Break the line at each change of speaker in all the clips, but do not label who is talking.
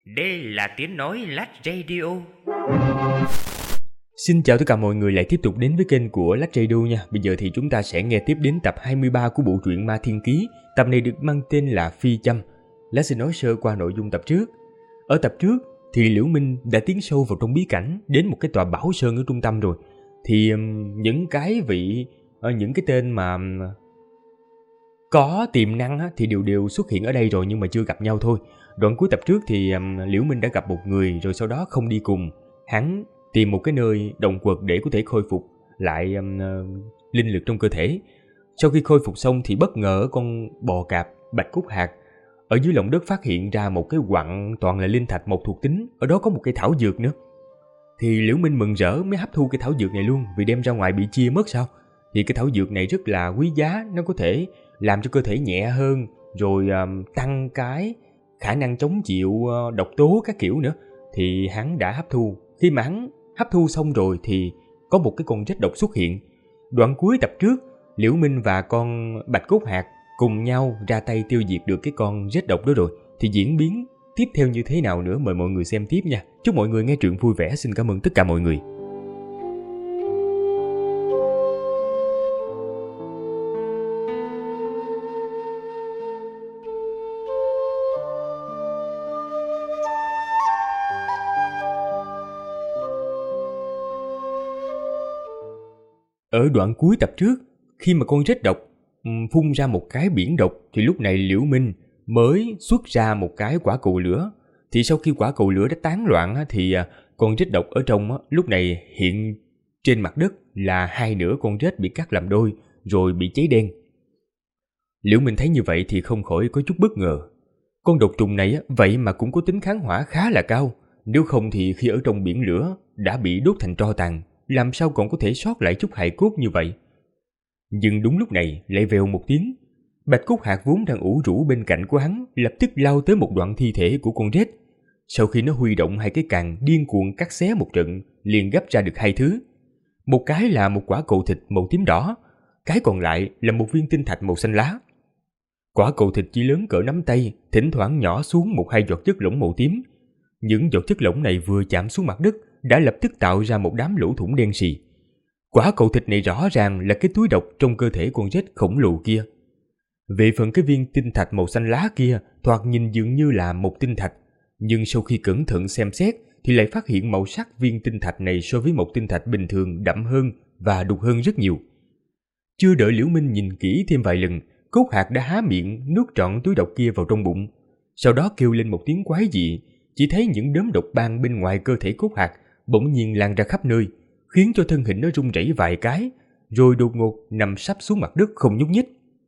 Đây là tiếng nói Lách Radio.
Xin chào tất cả mọi người lại tiếp tục đến với kênh của Lách Radio nha. Bây giờ thì chúng ta sẽ nghe tiếp đến tập 23 của bộ truyện Ma Thiên Ký. Tập này được mang tên là Phi Châm. Lách sẽ nói sơ qua nội dung tập trước. Ở tập trước thì Liễu Minh đã tiến sâu vào trong bí cảnh, đến một cái tòa bảo sơn ở trung tâm rồi. Thì những cái tên mà có tiềm năng thì đều xuất hiện ở đây rồi nhưng mà chưa gặp nhau thôi. Đoạn cuối tập trước thì Liễu Minh đã gặp một người rồi sau đó không đi cùng. Hắn tìm một cái nơi động quật để có thể khôi phục lại linh lực trong cơ thể. Sau khi khôi phục xong thì bất ngờ con bò cạp Bạch Cúc Hạc ở dưới lòng đất phát hiện ra một cái quặng toàn là linh thạch một thuộc tính, ở đó có một cây thảo dược nữa. Thì Liễu Minh mừng rỡ mới hấp thu cái thảo dược này luôn, vì đem ra ngoài bị chia mất sao. Thì cái thảo dược này rất là quý giá, nó có thể làm cho cơ thể nhẹ hơn, rồi tăng cái khả năng chống chịu độc tố các kiểu nữa. Thì hắn đã hấp thu. Khi mà hắn hấp thu xong rồi thì có một cái con rết độc xuất hiện. Đoạn cuối tập trước, Liễu Minh và con Bạch Cốt Hạc cùng nhau ra tay tiêu diệt được cái con rết độc đó rồi. Thì diễn biến tiếp theo như thế nào nữa mời mọi người xem tiếp nha. Chúc mọi người nghe truyện vui vẻ. Xin cảm ơn tất cả mọi người. Ở đoạn cuối tập trước, khi mà con rết độc phun ra một cái biển độc thì lúc này Liễu Minh mới xuất ra một cái quả cầu lửa. Thì sau khi quả cầu lửa đã tán loạn thì con rết độc ở trong lúc này hiện trên mặt đất là hai nửa con rết bị cắt làm đôi rồi bị cháy đen. Liễu Minh thấy như vậy thì không khỏi có chút bất ngờ. Con độc trùng này vậy mà cũng có tính kháng hỏa khá là cao. Nếu không thì khi ở trong biển lửa đã bị đốt thành tro tàn, làm sao còn có thể sót lại chút hài cốt như vậy. Nhưng đúng lúc này lại vèo một tiếng, Bạch Cúc Hạc vốn đang ủ rũ bên cạnh của hắn lập tức lao tới một đoạn thi thể của con rết. Sau khi nó huy động hai cái càn điên cuồng cắt xé một trận, liền gấp ra được hai thứ. Một cái là một quả cầu thịt màu tím đỏ, cái còn lại là một viên tinh thạch màu xanh lá. Quả cầu thịt chỉ lớn cỡ nắm tay, thỉnh thoảng nhỏ xuống một hai giọt chất lỏng màu tím. Những giọt chất lỏng này vừa chạm xuống mặt đất đã lập tức tạo ra một đám lỗ thủng đen sì. Quả cầu thịt này rõ ràng là cái túi độc trong cơ thể con rết khổng lồ kia. Về phần cái viên tinh thạch màu xanh lá kia, thoạt nhìn dường như là một tinh thạch, nhưng sau khi cẩn thận xem xét thì lại phát hiện màu sắc viên tinh thạch này so với một tinh thạch bình thường đậm hơn và đục hơn rất nhiều. Chưa đợi Liễu Minh nhìn kỹ thêm vài lần, Cốt Hạc đã há miệng nuốt trọn túi độc kia vào trong bụng, sau đó kêu lên một tiếng quái dị. Chỉ thấy những đốm độc ban bên ngoài cơ thể Cốt Hạc bỗng nhiên lan ra khắp nơi, khiến cho thân hình nó rung rẩy vài cái, rồi đột ngột nằm sắp xuống mặt đất không nhúc nhích.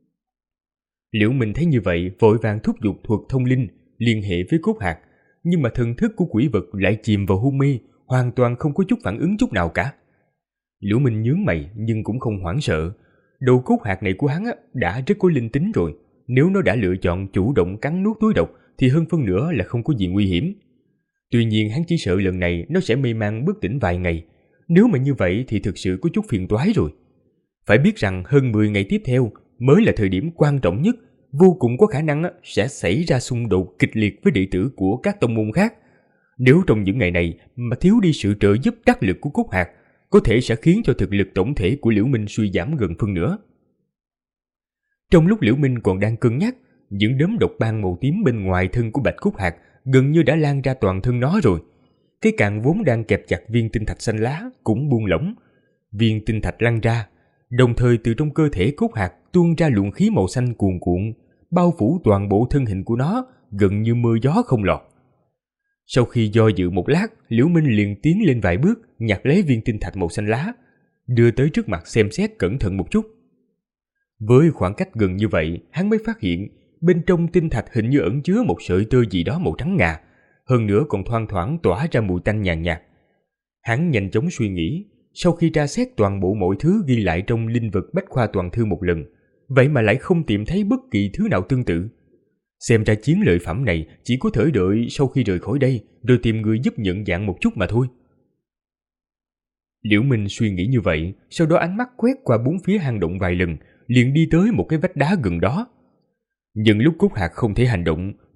Liễu Minh thấy như vậy vội vàng thúc giục thuật thông linh liên hệ với Cốt Hạc, nhưng mà thần thức của quỷ vật lại chìm vào hôn mê, hoàn toàn không có chút phản ứng chút nào cả. Liễu Minh nhướng mày nhưng cũng không hoảng sợ. Đầu Cốt Hạc này của hắn đã rất có linh tính rồi, nếu nó đã lựa chọn chủ động cắn nuốt túi độc thì hơn phân nửa là không có gì nguy hiểm. Tuy nhiên hắn chỉ sợ lần này nó sẽ mê man bất tỉnh vài ngày. Nếu mà như vậy thì thực sự có chút phiền toái rồi. Phải biết rằng hơn 10 ngày tiếp theo mới là thời điểm quan trọng nhất, vô cùng có khả năng sẽ xảy ra xung đột kịch liệt với đệ tử của các tông môn khác. Nếu trong những ngày này mà thiếu đi sự trợ giúp đắc lực của Cốt Hạc, có thể sẽ khiến cho thực lực tổng thể của Liễu Minh suy giảm gần phân nửa. Trong lúc Liễu Minh còn đang cân nhắc, những đốm độc ban màu tím bên ngoài thân của Bạch Cúc Hạc gần như đã lan ra toàn thân nó rồi. Cái càn vốn đang kẹp chặt viên tinh thạch xanh lá cũng buông lỏng. Viên tinh thạch lăn ra, đồng thời từ trong cơ thể Cốt Hạc tuôn ra luồng khí màu xanh cuồn cuộn, bao phủ toàn bộ thân hình của nó, gần như mưa gió không lọt. Sau khi do dự một lát, Liễu Minh liền tiến lên vài bước, nhặt lấy viên tinh thạch màu xanh lá, đưa tới trước mặt xem xét cẩn thận một chút. Với khoảng cách gần như vậy, hắn mới phát hiện bên trong tinh thạch hình như ẩn chứa một sợi tơ gì đó màu trắng ngà, hơn nữa còn thoang thoảng tỏa ra mùi tanh nhàn nhạt. Hắn nhanh chóng suy nghĩ, sau khi tra xét toàn bộ mọi thứ ghi lại trong linh vật bách khoa toàn thư một lần, vậy mà lại không tìm thấy bất kỳ thứ nào tương tự. Xem ra chiến lợi phẩm này chỉ có thể đợi sau khi rời khỏi đây, rồi tìm người giúp nhận dạng một chút mà thôi. Liễu Minh suy nghĩ như vậy, sau đó ánh mắt quét qua bốn phía hang động vài lần, liền đi tới một cái vách đá gần đó. Nhưng lúc Cốt Hạc không thể hành động,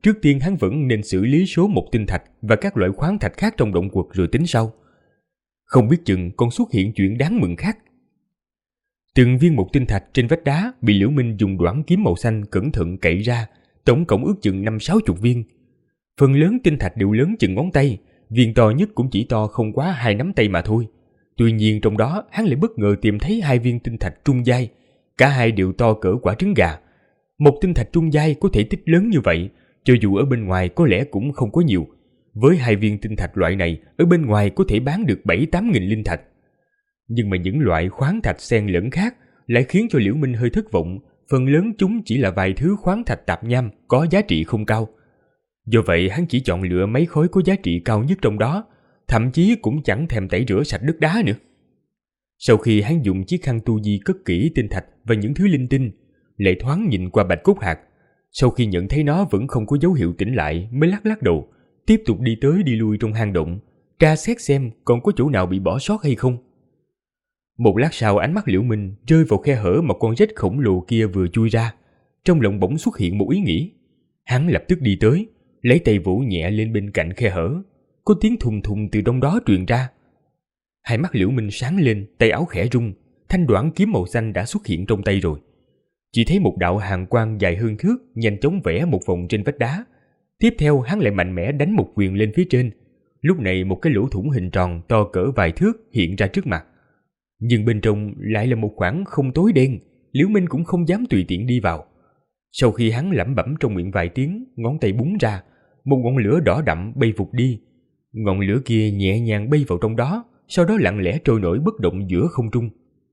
Trước tiên hắn vẫn nên xử lý số một tinh thạch và các loại khoáng thạch khác trong động quật rồi tính sau. Không biết chừng còn xuất hiện chuyện đáng mừng khác. Từng viên một tinh thạch trên vách đá bị Liễu Minh dùng đoản kiếm màu xanh cẩn thận cậy ra, tổng cộng ước chừng 50-60 viên. Phần lớn tinh thạch đều lớn chừng ngón tay, viên to nhất cũng chỉ to không quá 2 nắm tay mà thôi. Tuy nhiên trong đó hắn lại bất ngờ tìm thấy 2 viên tinh thạch trung giai, cả hai đều to cỡ quả trứng gà. Một tinh thạch trung giai có thể tích lớn như vậy, cho dù ở bên ngoài có lẽ cũng không có nhiều. Với 2 viên tinh thạch loại này, ở bên ngoài có thể bán được 7-8 nghìn linh thạch. Nhưng mà những loại khoáng thạch xen lẫn khác lại khiến cho Liễu Minh hơi thất vọng, phần lớn chúng chỉ là vài thứ khoáng thạch tạp nham có giá trị không cao. Do vậy hắn chỉ chọn lựa mấy khối có giá trị cao nhất trong đó, thậm chí cũng chẳng thèm tẩy rửa sạch đất đá nữa. Sau khi hắn dùng chiếc khăn tu di cất kỹ tinh thạch và những thứ linh tinh, lại thoáng nhìn qua bạch cốt hạt. Sau khi nhận thấy nó vẫn không có dấu hiệu tỉnh lại mới lắc lắc đầu, tiếp tục đi tới đi lui trong hang động, tra xét xem còn có chỗ nào bị bỏ sót hay không. Một lát sau ánh mắt Liễu Minh rơi vào khe hở mà con rết khổng lồ kia vừa chui ra. Trong lòng bỗng xuất hiện một ý nghĩ. Hắn lập tức đi tới, lấy tay vỗ nhẹ lên bên cạnh khe hở. Có tiếng thùng thùng từ trong đó truyền ra. Hai mắt Liễu Minh sáng lên, tay áo khẽ rung, thanh đoản kiếm màu xanh đã xuất hiện trong tay rồi. Chỉ thấy một đạo hàn quang dài hơn thước nhanh chóng vẽ một vòng trên vách đá. Tiếp theo hắn lại mạnh mẽ đánh một quyền lên phía trên. Lúc này một cái lỗ thủng hình tròn to cỡ vài thước hiện ra trước mặt. Nhưng bên trong lại là một khoảng không tối đen, Liễu Minh cũng không dám tùy tiện đi vào. Sau khi hắn lẩm bẩm trong miệng vài tiếng, ngón tay búng ra, một ngọn lửa đỏ đậm bay vụt đi. Ngọn lửa kia nhẹ nhàng bay vào trong đó, sau đó lặng lẽ trôi nổi bất động giữa không trung.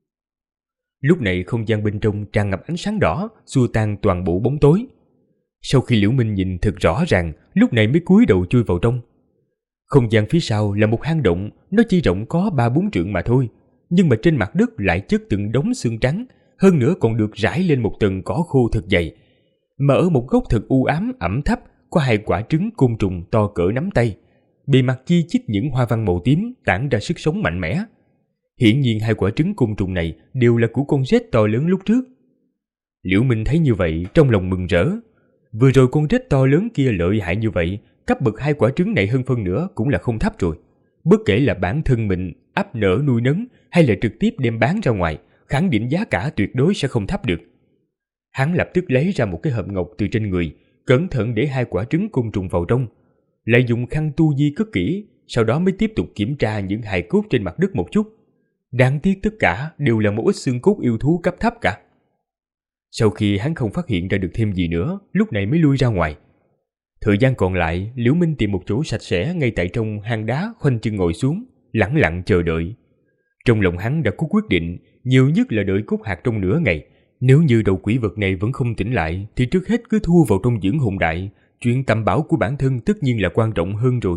Lúc này không gian bên trong tràn ngập ánh sáng đỏ, xua tan toàn bộ bóng tối. Sau khi Liễu Minh nhìn thật rõ ràng, lúc này mới cúi đầu chui vào trong. Không gian phía sau là một hang động, nó chỉ rộng có 3-4 trượng mà thôi, nhưng mà trên mặt đất lại chất từng đống xương trắng, hơn nữa còn được rải lên một tầng cỏ khô thật dày. Mà ở một góc thật u ám ẩm thấp có 2 quả trứng côn trùng to cỡ nắm tay, bề mặt chi chít những hoa văn màu tím tản ra sức sống mạnh mẽ. Hiển nhiên 2 quả trứng côn trùng này đều là của con rết to lớn lúc trước. Liễu Minh thấy như vậy trong lòng mừng rỡ. Vừa rồi con rết to lớn kia lợi hại như vậy, cấp bậc 2 quả trứng này hơn phân nửa cũng là không thấp rồi. Bất kể là bản thân mình ấp nở nuôi nấng hay là trực tiếp đem bán ra ngoài, khẳng định giá cả tuyệt đối sẽ không thấp được. Hắn lập tức lấy ra một cái hộp ngọc từ trên người, cẩn thận để 2 quả trứng côn trùng vào trong, lại dùng khăn tu di cất kỹ, sau đó mới tiếp tục kiểm tra những hài cốt trên mặt đất một chút. Đáng tiếc tất cả đều là một ít xương cốt yêu thú cấp thấp cả. Sau khi hắn không phát hiện ra được thêm gì nữa, lúc này mới lui ra ngoài. Thời gian còn lại, Liễu Minh tìm một chỗ sạch sẽ ngay tại trong hang đá, khoanh chân ngồi xuống, lẳng lặng chờ đợi. Trong lòng hắn đã có quyết định, nhiều nhất là đợi cốt hạt trong nửa ngày. Nếu như đầu quỷ vật này vẫn không tỉnh lại, thì trước hết cứ thua vào trong dưỡng hồn đại. Chuyện tầm bảo của bản thân tất nhiên là quan trọng hơn rồi.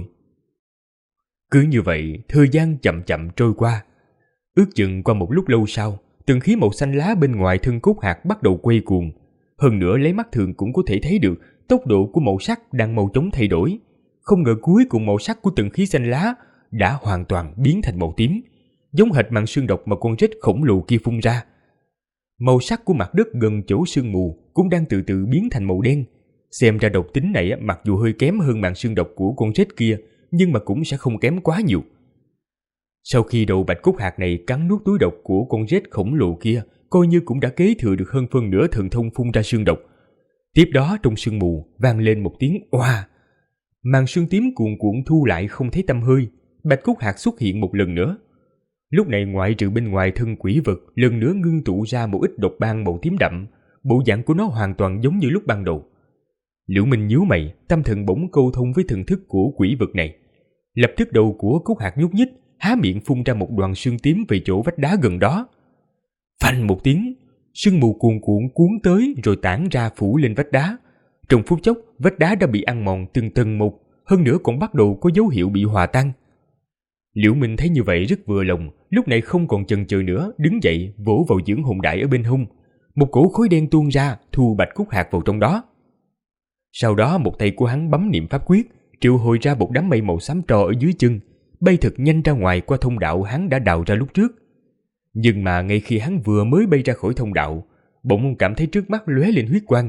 Cứ như vậy, thời gian chậm chậm trôi qua. Ước chừng qua một lúc lâu sau, từng khí màu xanh lá bên ngoài thân cốt hạt bắt đầu quay cuồng. Hơn nữa lấy mắt thường cũng có thể thấy được tốc độ của màu sắc đang mau chóng thay đổi. Không ngờ cuối cùng màu sắc của từng khí xanh lá đã hoàn toàn biến thành màu tím, giống hệt màn sương độc mà con rết khổng lồ kia phun ra. Màu sắc của mặt đất gần chỗ sương mù cũng đang từ từ biến thành màu đen. Xem ra độc tính này mặc dù hơi kém hơn màn sương độc của con rết kia, nhưng mà cũng sẽ không kém quá nhiều. Sau khi đầu bạch cốt hạt này cắn nuốt túi độc của con rết khổng lồ kia, coi như cũng đã kế thừa được hơn phân nửa thần thông phun ra sương độc. Tiếp đó trong sương mù vang lên một tiếng oa. Màn sương tím cuồn cuộn thu lại không thấy tăm hơi, bạch cốt hạt xuất hiện một lần nữa. Lúc này ngoại trừ bên ngoài thân quỷ vật lần nữa ngưng tụ ra một ít độc ban màu tím đậm, bộ dạng của nó hoàn toàn giống như lúc ban đầu. Liễu Minh nhíu mày, tâm thần bỗng câu thông với thần thức của quỷ vật này. Lập tức đầu của cốt hạt nhúc nhích, há miệng phun ra một đoàn sương tím về chỗ vách đá gần đó. Phanh một tiếng, sương mù cuồn cuộn cuốn tới rồi tản ra phủ lên vách đá. Trong phút chốc, vách đá đã bị ăn mòn từng tầng một, hơn nữa còn bắt đầu có dấu hiệu bị hòa tan. Liễu Minh thấy như vậy rất vừa lòng, lúc này không còn chần chừ nữa, đứng dậy vỗ vào dưỡng hồn đại ở bên hông. Một cổ khói đen tuôn ra, thu bạch cốt hạt vào trong đó. Sau đó một tay của hắn bấm niệm pháp quyết, triệu hồi ra một đám mây màu xám tro ở dưới chân, bay thật nhanh ra ngoài qua thông đạo hắn đã đào ra lúc trước. Nhưng mà ngay khi hắn vừa mới bay ra khỏi thông đạo, bỗng cảm thấy trước mắt lóe lên huyết quang.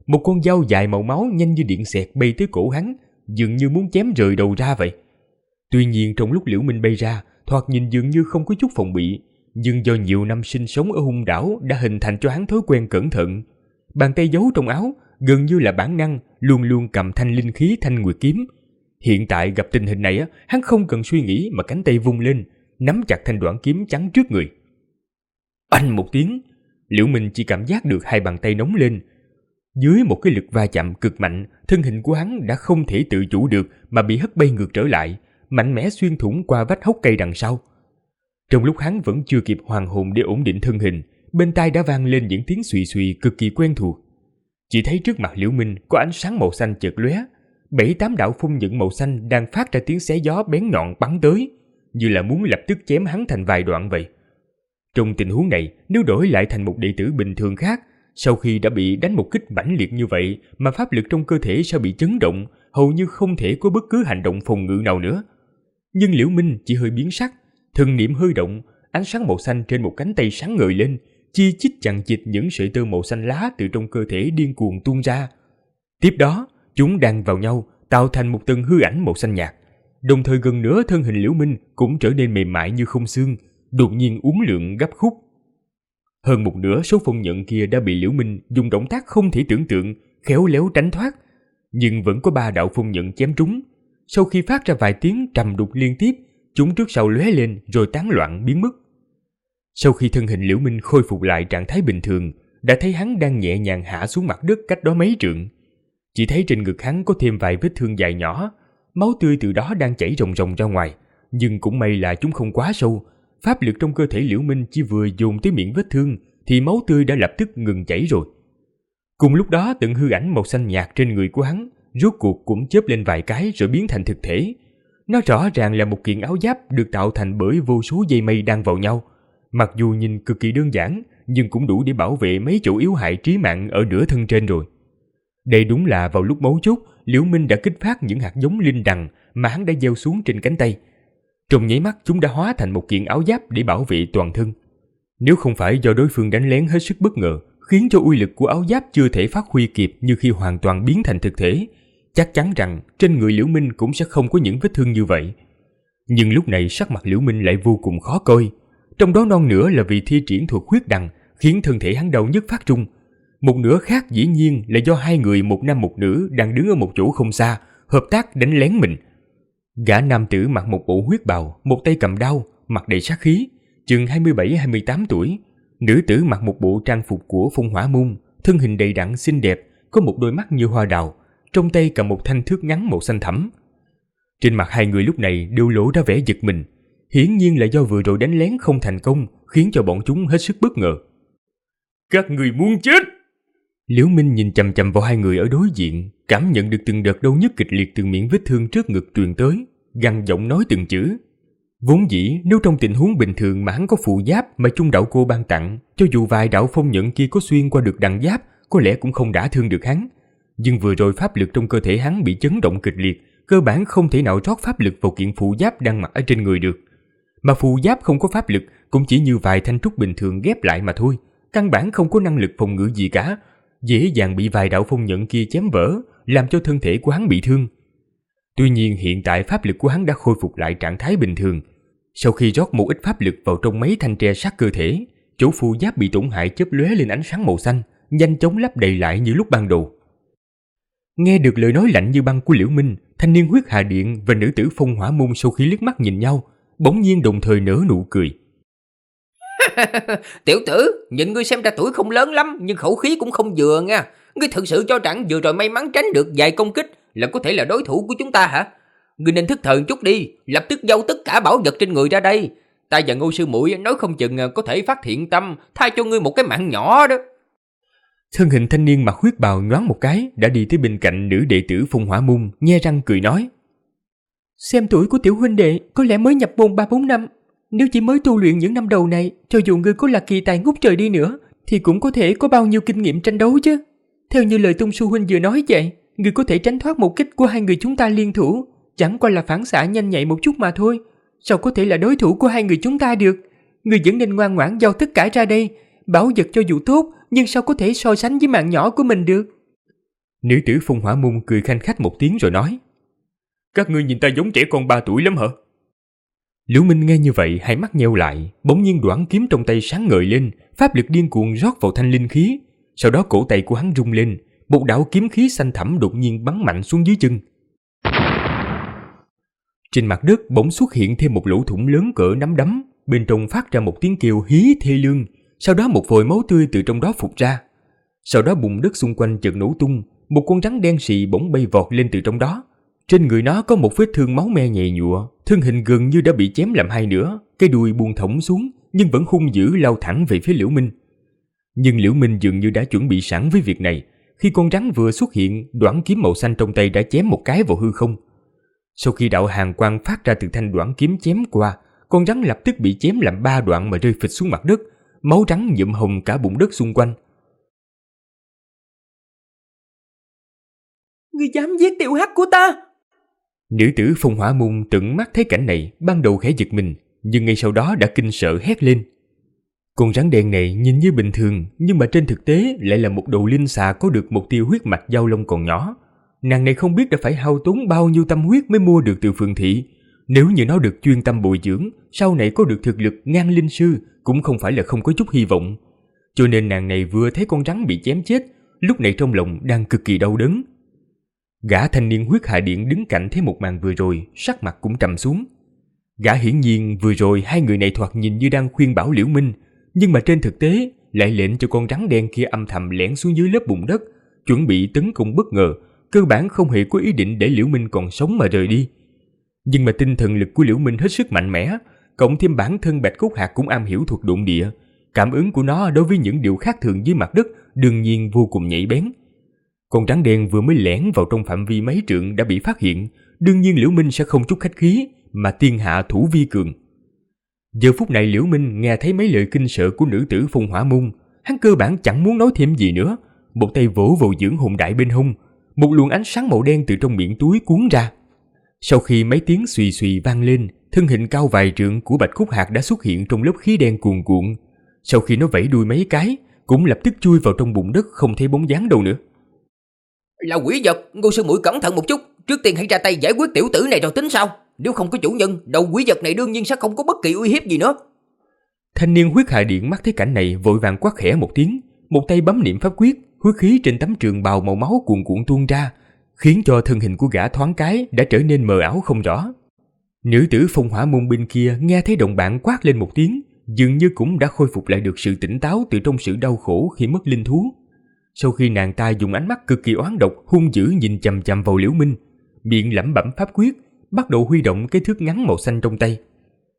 Một con dao dài màu máu nhanh như điện xẹt bay tới cổ hắn, dường như muốn chém rời đầu ra vậy. Tuy nhiên trong lúc Liễu Minh bay ra, thoạt nhìn dường như không có chút phòng bị, nhưng do nhiều năm sinh sống ở hung đảo đã hình thành cho hắn thói quen cẩn thận. Bàn tay giấu trong áo, gần như là bản năng, luôn luôn cầm thanh linh khí Thanh Nguyệt kiếm. Hiện tại gặp tình hình này, hắn không cần suy nghĩ mà cánh tay vung lên, nắm chặt thanh đoạn kiếm chắn trước người. Oanh một tiếng, Liễu Minh chỉ cảm giác được hai bàn tay nóng lên. Dưới một cái lực va chạm cực mạnh, thân hình của hắn đã không thể tự chủ được mà bị hất bay ngược trở lại, mạnh mẽ xuyên thủng qua vách hốc cây đằng sau. Trong lúc hắn vẫn chưa kịp hoàn hồn để ổn định thân hình, bên tai đã vang lên những tiếng xùy xùy cực kỳ quen thuộc. Chỉ thấy trước mặt Liễu Minh có ánh sáng màu xanh chợt lóe, 7-8 đạo phun nhận màu xanh đang phát ra tiếng xé gió bén nhọn bắn tới, như là muốn lập tức chém hắn thành vài đoạn vậy. Trong tình huống này, nếu đổi lại thành một đệ tử bình thường khác, sau khi đã bị đánh một kích mãnh liệt như vậy mà pháp lực trong cơ thể sẽ bị chấn động, hầu như không thể có bất cứ hành động phòng ngự nào nữa. Nhưng Liễu Minh chỉ hơi biến sắc, thần niệm hơi động, ánh sáng màu xanh trên một cánh tay sáng ngời lên, chi chít chằng chịt những sợi tơ màu xanh lá từ trong cơ thể điên cuồng tuôn ra. Tiếp đó, chúng đan vào nhau, tạo thành một tầng hư ảnh màu xanh nhạt. Đồng thời gần nửa thân hình Liễu Minh cũng trở nên mềm mại như không xương, đột nhiên uốn lượn gấp khúc. Hơn một nửa số phong nhận kia đã bị Liễu Minh dùng động tác không thể tưởng tượng, khéo léo tránh thoát, nhưng vẫn có 3 đạo phong nhận chém trúng. Sau khi phát ra vài tiếng trầm đục liên tiếp, chúng trước sau lóe lên rồi tán loạn biến mất. Sau khi thân hình Liễu Minh khôi phục lại trạng thái bình thường, đã thấy hắn đang nhẹ nhàng hạ xuống mặt đất cách đó mấy trượng. Chỉ thấy trên ngực hắn có thêm vài vết thương dài nhỏ, máu tươi từ đó đang chảy ròng ròng ra ngoài, nhưng cũng may là chúng không quá sâu. Pháp lực trong cơ thể Liễu Minh chỉ vừa dồn tới miệng vết thương thì máu tươi đã lập tức ngừng chảy rồi. Cùng lúc đó, từng hư ảnh màu xanh nhạt trên người của hắn rốt cuộc cũng chớp lên vài cái rồi biến thành thực thể. Nó rõ ràng là một kiện áo giáp được tạo thành bởi vô số dây mây đan vào nhau. Mặc dù nhìn cực kỳ đơn giản, nhưng cũng đủ để bảo vệ mấy chỗ yếu hại trí mạng ở nửa thân trên rồi. Đây đúng là vào lúc mấu chốt, Liễu Minh đã kích phát những hạt giống linh đằng mà hắn đã gieo xuống trên cánh tay. Trong nháy mắt chúng đã hóa thành một kiện áo giáp để bảo vệ toàn thân. Nếu không phải do đối phương đánh lén hết sức bất ngờ, khiến cho uy lực của áo giáp chưa thể phát huy kịp như khi hoàn toàn biến thành thực thể, chắc chắn rằng trên người Liễu Minh cũng sẽ không có những vết thương như vậy. Nhưng lúc này sắc mặt Liễu Minh lại vô cùng khó coi. Trong đó non nửa là vì thi triển thuật huyết đằng khiến thân thể hắn đau nhức phát trung. Một nửa khác dĩ nhiên là do hai người một nam một nữ đang đứng ở một chỗ không xa, hợp tác đánh lén mình. Gã nam tử mặc một bộ huyết bào, một tay cầm đao, mặt đầy sát khí, chừng 27-28 tuổi. Nữ tử mặc một bộ trang phục của Phong Hỏa Môn, thân hình đầy đặn xinh đẹp, có một đôi mắt như hoa đào, trong tay cầm một thanh thước ngắn màu xanh thẳm. Trên mặt hai người lúc này đều lộ ra vẻ giật mình, hiển nhiên là do vừa rồi đánh lén không thành công, khiến cho bọn chúng hết sức bất ngờ. Các người muốn chết! Liễu Minh nhìn chằm chằm vào hai người ở đối diện, cảm nhận được từng đợt đau nhức kịch liệt từ miệng vết thương trước ngực truyền tới, gằn giọng nói từng chữ. Vốn dĩ nếu trong tình huống bình thường mà hắn có phụ giáp mà Trung đạo cô ban tặng, cho dù vài đạo phong nhận kia có xuyên qua được đằng giáp, có lẽ cũng không đả thương được hắn. Nhưng vừa rồi pháp lực trong cơ thể hắn bị chấn động kịch liệt, cơ bản không thể nào rót pháp lực vào kiện phụ giáp đang mặc ở trên người được. Mà phụ giáp không có pháp lực cũng chỉ như vài thanh trúc bình thường ghép lại mà thôi, căn bản không có năng lực phòng ngự gì cả, dễ dàng bị vài đạo phong nhận kia chém vỡ, làm cho thân thể của hắn bị thương. Tuy nhiên hiện tại pháp lực của hắn đã khôi phục lại trạng thái bình thường. Sau khi rót một ít pháp lực vào trong mấy thanh tre sát cơ thể, chỗ phụ giáp bị tổn hại chớp lóe lên ánh sáng màu xanh, nhanh chóng lấp đầy lại như lúc ban đầu. Nghe được lời nói lạnh như băng của Liễu Minh, thanh niên huyết hà điện và nữ tử Phong Hỏa Môn sau khi liếc mắt nhìn nhau, bỗng nhiên đồng thời nở nụ cười.
Tiểu tử, nhìn ngươi xem ra tuổi không lớn lắm, nhưng khẩu khí cũng không vừa nha. Ngươi thực sự cho rằng vừa rồi may mắn tránh được vài công kích là có thể là đối thủ của chúng ta hả? Ngươi nên thức thời chút đi, lập tức giấu tất cả bảo vật trên người ra đây. Ta và Ngô sư muội nói không chừng có thể phát thiện tâm, tha cho ngươi một cái mạng nhỏ đó.
Thân hình thanh niên mặc huyết bào nhoáng một cái đã đi tới bên cạnh nữ đệ tử Phong Hỏa Môn, nhe răng cười nói: Xem tuổi của tiểu huynh đệ có lẽ mới nhập môn 3-4 năm. Nếu chỉ mới tu luyện những năm đầu này, cho dù ngươi có là kỳ tài ngút trời đi nữa, thì cũng có thể có bao nhiêu kinh nghiệm tranh đấu chứ. Theo như lời Tung Su huynh vừa nói vậy, ngươi có thể tránh thoát một kích của hai người chúng ta liên thủ, chẳng qua là phản xạ nhanh nhạy một chút mà thôi. Sao có thể là đối thủ của hai người chúng ta được? Ngươi vẫn nên ngoan ngoãn giao tất cả ra đây. Bảo vật cho dù tốt, nhưng sao có thể so sánh với mạng nhỏ của mình được? Nữ tử Phong Hỏa Môn cười khanh khách một tiếng rồi nói: Các ngươi nhìn ta giống trẻ con 3 tuổi lắm hả? Liễu Minh nghe như vậy, hai mắt nheo lại, bỗng nhiên đoản kiếm trong tay sáng ngời lên, pháp lực điên cuồng rót vào thanh linh khí. Sau đó cổ tay của hắn rung lên, một đạo kiếm khí xanh thẳm đột nhiên bắn mạnh xuống dưới chân. Trên mặt đất bỗng xuất hiện thêm một lỗ thủng lớn cỡ nắm đấm, bên trong phát ra một tiếng kêu hí thê lương, sau đó một vòi máu tươi từ trong đó phụt ra. Sau đó bùn đất xung quanh chợt nổ tung, một con rắn đen sì bỗng bay vọt lên từ trong đó. Trên người nó có một vết thương máu me nhầy nhụa, thân hình gần như đã bị chém làm hai nửa, cái đuôi buông thõng xuống nhưng vẫn hung dữ lao thẳng về phía Liễu Minh. Nhưng Liễu Minh dường như đã chuẩn bị sẵn với việc này, khi con rắn vừa xuất hiện, đoản kiếm màu xanh trong tay đã chém một cái vào hư không. Sau khi đạo hàn quang phát ra từ thanh đoản kiếm chém qua, con rắn lập tức bị chém làm 3 đoạn mà rơi phịch xuống mặt đất, máu rắn nhuộm hồng cả bụng đất xung quanh.
Ngươi dám giết tiểu hắc của ta?
Nữ tử Phong Hỏa Môn tận mắt thấy cảnh này, ban đầu khẽ giật mình, nhưng ngay sau đó đã kinh sợ hét lên. Con rắn đen này nhìn như bình thường, nhưng mà trên thực tế lại là một đầu linh xà có được một tia huyết mạch giao long còn nhỏ. Nàng này không biết đã phải hao tốn bao nhiêu tâm huyết mới mua được từ Phượng Thị. Nếu như nó được chuyên tâm bồi dưỡng, sau này có được thực lực ngang linh sư cũng không phải là không có chút hy vọng. Cho nên nàng này vừa thấy con rắn bị chém chết, lúc này trong lòng đang cực kỳ đau đớn. Gã thanh niên Huyết Hà Điện đứng cạnh thấy một màn vừa rồi, sắc mặt cũng trầm xuống. Gã hiển nhiên vừa rồi hai người này thoạt nhìn như đang khuyên bảo Liễu Minh, nhưng mà trên thực tế lại lệnh cho con rắn đen kia âm thầm lẻn xuống dưới lớp bùn đất, chuẩn bị tấn công bất ngờ, cơ bản không hề có ý định để Liễu Minh còn sống mà rời đi. Nhưng mà tinh thần lực của Liễu Minh hết sức mạnh mẽ, cộng thêm bản thân Bạch Cốt Hạc cũng am hiểu thuật độn địa, cảm ứng của nó đối với những điều khác thường dưới mặt đất đương nhiên vô cùng nhạy bén. Con rắn đen vừa mới lẻn vào trong phạm vi mấy trượng đã bị phát hiện, đương nhiên Liễu Minh sẽ không chút khách khí mà tiên hạ thủ vi cường. Giờ phút này Liễu Minh nghe thấy mấy lời kinh sợ của nữ tử Phong Hỏa Môn, hắn cơ bản chẳng muốn nói thêm gì nữa, một tay vỗ vào dưỡng hồn đại bên hông, một luồng ánh sáng màu đen từ trong miệng túi cuốn ra. Sau khi mấy tiếng xùy xùy vang lên, thân hình cao vài trượng của Bạch Cốt Hạc đã xuất hiện trong lớp khí đen cuồn cuộn. Sau khi nó vẫy đuôi mấy cái, cũng lập tức chui vào trong bùn đất không thấy bóng dáng đâu nữa.
Là quỷ vật, Ngô sư muội cẩn thận một chút, trước tiên hãy ra tay giải quyết tiểu tử này rồi tính sau. Nếu không có chủ nhân, đầu quỷ vật này đương nhiên sẽ không có bất kỳ uy hiếp gì nữa.
Thanh niên Huyết Hà Điện mắt thấy cảnh này vội vàng quát khẽ một tiếng, một tay bấm niệm pháp quyết, huyết khí trên tấm trường bào màu máu cuồn cuộn tuôn ra, khiến cho thân hình của gã thoáng cái đã trở nên mờ ảo không rõ. Nữ tử Phong Hỏa Môn bên kia nghe thấy đồng bạn quát lên một tiếng, dường như cũng đã khôi phục lại được sự tỉnh táo từ trong sự đau khổ khi mất linh thú. Sau khi nàng ta dùng ánh mắt cực kỳ oán độc hung dữ nhìn chằm chằm vào Liễu Minh, miệng lẩm bẩm pháp quyết, bắt đầu huy động cái thước ngắn màu xanh trong tay.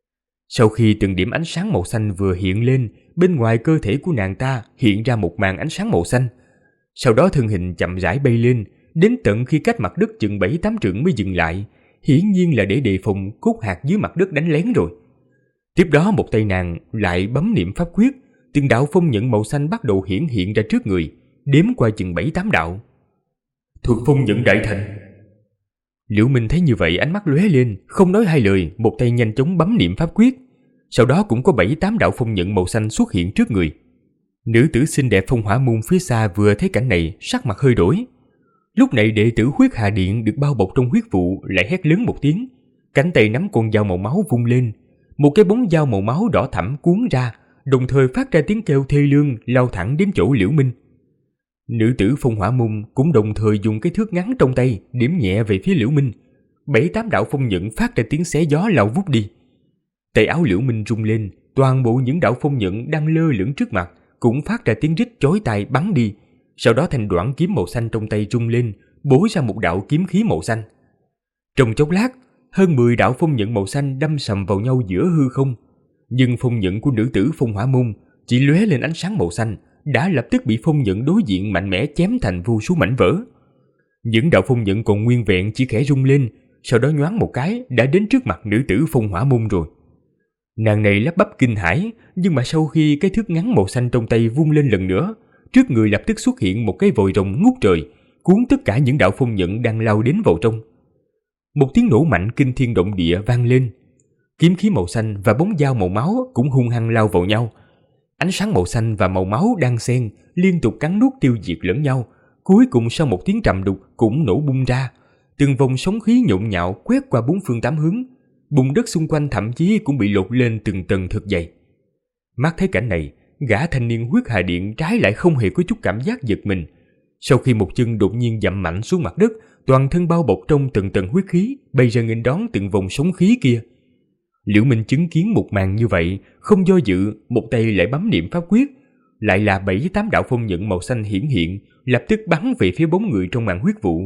Sau khi từng điểm ánh sáng màu xanh vừa hiện lên, bên ngoài cơ thể của nàng ta hiện ra một màn ánh sáng màu xanh. Sau đó thân hình chậm rãi bay lên, đến tận khi cách mặt đất chừng 7-8 trượng mới dừng lại, hiển nhiên là để đề phòng Cốt Hạc dưới mặt đất đánh lén rồi. Tiếp đó một tay nàng lại bấm niệm pháp quyết, từng đạo phong nhận màu xanh bắt đầu hiển hiện ra trước người, đếm qua chừng 7-8 đạo. Thuật phong nhận đại thành. Liễu Minh thấy như vậy ánh mắt lóe lên, không nói hai lời, một tay nhanh chóng bấm niệm pháp quyết. Sau đó cũng có 7-8 đạo phong nhận màu xanh xuất hiện trước người. Nữ tử xinh đẹp Phong Hỏa Môn phía xa vừa thấy cảnh này, sắc mặt hơi đổi. Lúc này đệ tử Huyết Hà Điện được bao bọc trong huyết vụ lại hét lớn một tiếng, cánh tay nắm con dao màu máu vung lên, một cái bóng dao màu máu đỏ thẫm cuốn ra, đồng thời phát ra tiếng kêu thê lương lao thẳng đến chỗ Liễu Minh. Nữ tử Phong Hỏa Môn cũng đồng thời dùng cái thước ngắn trong tay điểm nhẹ về phía Liễu Minh. 7-8 đạo phong nhận phát ra tiếng xé gió lao vút đi. Tay áo Liễu Minh rung lên, toàn bộ những đạo phong nhận đang lơ lửng trước mặt cũng phát ra tiếng rít chói tai bắn đi. Sau đó thanh đoản kiếm màu xanh trong tay rung lên, bổ ra một đạo kiếm khí màu xanh. Trong chốc lát, hơn 10 đạo phong nhận màu xanh đâm sầm vào nhau giữa hư không. Nhưng phong nhận của nữ tử Phong Hỏa Môn chỉ lóe lên ánh sáng màu xanh, đã lập tức bị phong nhận đối diện mạnh mẽ chém thành vô số mảnh vỡ. Những đạo phong nhận còn nguyên vẹn chỉ khẽ rung lên, sau đó nhoáng một cái đã đến trước mặt nữ tử Phong Hỏa Môn rồi. Nàng này lắp bắp kinh hãi, nhưng mà sau khi cái thước ngắn màu xanh trong tay vung lên lần nữa, trước người lập tức xuất hiện một cái vòi rồng ngút trời, cuốn tất cả những đạo phong nhận đang lao đến vào trong. Một tiếng nổ mạnh kinh thiên động địa vang lên. Kiếm khí màu xanh và bóng dao màu máu cũng hung hăng lao vào nhau. Ánh sáng màu xanh và màu máu đan xen liên tục cắn nuốt tiêu diệt lẫn nhau, Cuối cùng sau một tiếng trầm đục cũng nổ bung ra, từng vòng sóng khí nhộn nhạo quét qua bốn phương tám hướng, bùn đất xung quanh thậm chí cũng bị lột lên từng tầng thật dày. Mắt thấy cảnh này, gã thanh niên huyết hà điện trái lại không hề có chút cảm giác giật mình. Sau khi một chân đột nhiên dậm mạnh xuống mặt đất, toàn thân bao bọc trong từng tầng huyết khí, bay ra nghênh đón từng vòng sóng khí kia. Liễu Minh chứng kiến một màn như vậy, không do dự, một tay lại bấm niệm pháp quyết, lại là 7-8 đạo phong nhận màu xanh hiển hiện, lập tức bắn về phía bóng người trong màn huyết vụ.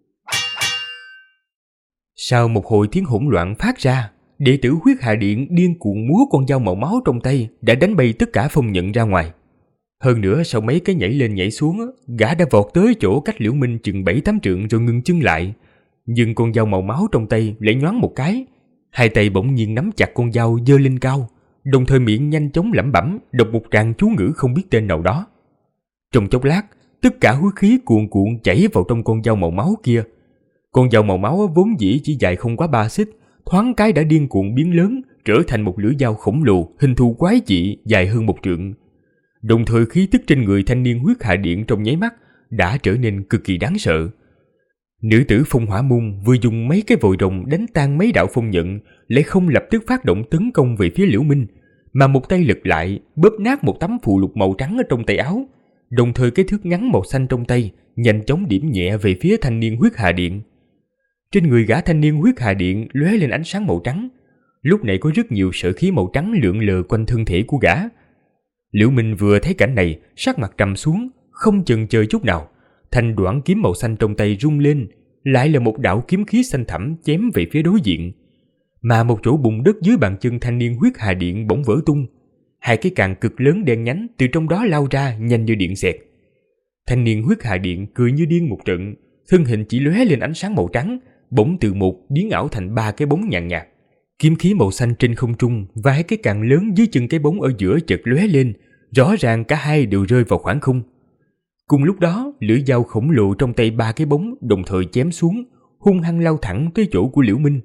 Sau một hồi tiếng hỗn loạn phát ra, đệ tử huyết hà điện điên cuồng múa con dao màu máu trong tay đã đánh bay tất cả phong nhận ra ngoài. Hơn nữa sau mấy cái nhảy lên nhảy xuống, gã đã vọt tới chỗ cách Liễu Minh chừng 7-8 trượng rồi ngừng chân lại. Nhưng con dao màu máu trong tay lại nhoáng một cái, hai tay bỗng nhiên nắm chặt con dao giơ lên cao, đồng thời miệng nhanh chóng lẩm bẩm đọc một tràng chú ngữ không biết tên nào đó. Trong chốc lát, tất cả huyết khí cuồn cuộn chảy vào trong con dao màu máu kia. Con dao màu máu vốn dĩ chỉ dài không quá 3 xích, thoáng cái đã điên cuồng biến lớn, trở thành một lưỡi dao khổng lồ, hình thù quái dị, dài hơn 1 trượng. Đồng thời khí tức trên người thanh niên huyết hạ điện trong nháy mắt đã trở nên cực kỳ đáng sợ. Nữ tử Phong Hỏa Môn vừa dùng mấy cái vòi rồng đánh tan mấy đạo phong nhận, lại không lập tức phát động tấn công về phía Liễu Minh, mà một tay lật lại bóp nát một tấm phù lục màu trắng ở trong tay áo, đồng thời cái thước ngắn màu xanh trong tay nhanh chóng điểm nhẹ về phía thanh niên huyết hà điện. Trên người gã thanh niên huyết hà điện lóe lên ánh sáng màu trắng, lúc này có rất nhiều sợi khí màu trắng lượn lờ quanh thân thể của gã. Liễu Minh vừa thấy cảnh này, sắc mặt trầm xuống, không chần chờ chút nào, thanh đoản kiếm màu xanh trong tay rung lên, lại là một đạo kiếm khí xanh thẳm chém về phía đối diện. Mà một chỗ bùn đất dưới bàn chân thanh niên huyết hà điện bỗng vỡ tung, hai cái càng cực lớn đen nhánh từ trong đó lao ra nhanh như điện xẹt. Thanh niên huyết hà điện cười như điên một trận, thân hình chỉ lóe lên ánh sáng màu trắng, bỗng từ một biến ảo thành 3 cái bóng nhàn nhạt. Kiếm khí màu xanh trên không trung và hai cái càng lớn dưới chân cái bóng ở giữa chợt lóe lên, rõ ràng cả hai đều rơi vào khoảng không. Cùng lúc đó, lưỡi dao khổng lồ trong tay 3 cái bóng đồng thời chém xuống, hung hăng lao thẳng tới chỗ của Liễu Minh.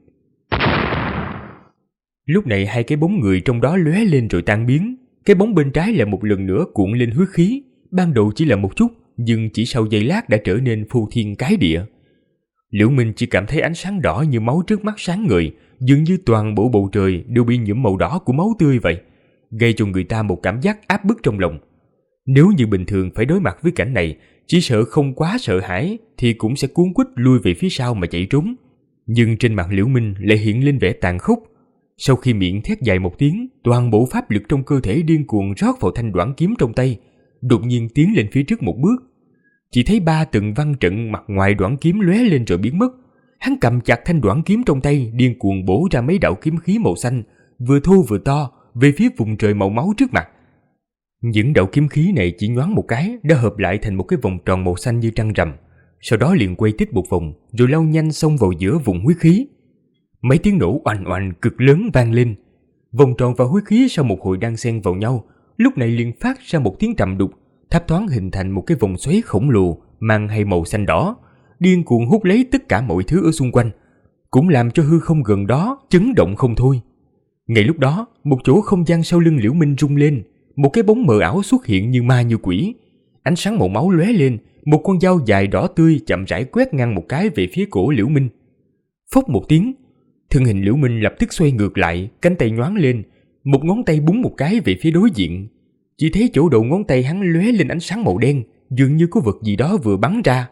Lúc này hai cái bóng người trong đó lóe lên rồi tan biến, cái bóng bên trái lại một lần nữa cuộn lên huyết khí, ban đầu chỉ là một chút, nhưng chỉ sau giây lát đã trở nên phô thiên cái địa. Liễu Minh chỉ cảm thấy ánh sáng đỏ như máu trước mắt sáng ngời, dường như toàn bộ bầu trời đều bị nhuộm màu đỏ của máu tươi vậy, gây cho người ta một cảm giác áp bức trong lòng. Nếu như bình thường phải đối mặt với cảnh này, chỉ sợ không quá sợ hãi thì cũng sẽ cuống quýt lui về phía sau mà chạy trốn. Nhưng trên mặt Liễu Minh lại hiện lên vẻ tàn khốc. Sau khi miệng thét dài một tiếng, toàn bộ pháp lực trong cơ thể điên cuồng rót vào thanh đoản kiếm trong tay, đột nhiên tiến lên phía trước một bước. Chỉ thấy 3 tầng văn trận mặt ngoài đoản kiếm lóe lên rồi biến mất. Hắn cầm chặt thanh đoản kiếm trong tay, điên cuồng bổ ra mấy đạo kiếm khí màu xanh, vừa thô vừa to, về phía vùng trời màu máu trước mặt. Những đạo kiếm khí này chỉ nhoáng một cái đã hợp lại thành một cái vòng tròn màu xanh như trăng rằm, sau đó liền quay tít một vòng, rồi lao nhanh xông vào giữa vùng huyết khí. Mấy tiếng nổ oanh oanh cực lớn vang lên. Vòng tròn và huyết khí sau một hồi đan xen vào nhau, lúc này liền phát ra một tiếng trầm đục, thấp thoáng hình thành một cái vòng xoáy khổng lồ mang hay màu xanh đỏ, điên cuồng hút lấy tất cả mọi thứ ở xung quanh, cũng làm cho hư không gần đó chấn động không thôi. Ngay lúc đó, một chỗ không gian sau lưng Liễu Minh rung lên, một cái bóng mờ ảo xuất hiện như ma như quỷ. Ánh sáng màu máu lóe lên, một con dao dài đỏ tươi chậm rãi quét ngang một cái về phía cổ Liễu Minh. Phốc một tiếng, thân hình Liễu Minh lập tức xoay ngược lại, cánh tay nhoáng lên, một ngón tay búng một cái về phía đối diện. Chỉ thấy chỗ đầu ngón tay hắn lóe lên ánh sáng màu đen, dường như có vật gì đó vừa bắn ra.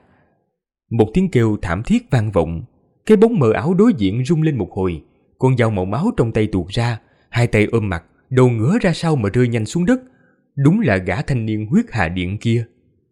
Một tiếng kêu thảm thiết vang vọng, cái bóng mờ ảo đối diện rung lên một hồi, con dao màu máu trong tay tuột ra, hai tay ôm mặt, đầu ngửa ra sau mà rơi nhanh xuống đất. Đúng là gã thanh niên huyết hà điện kia.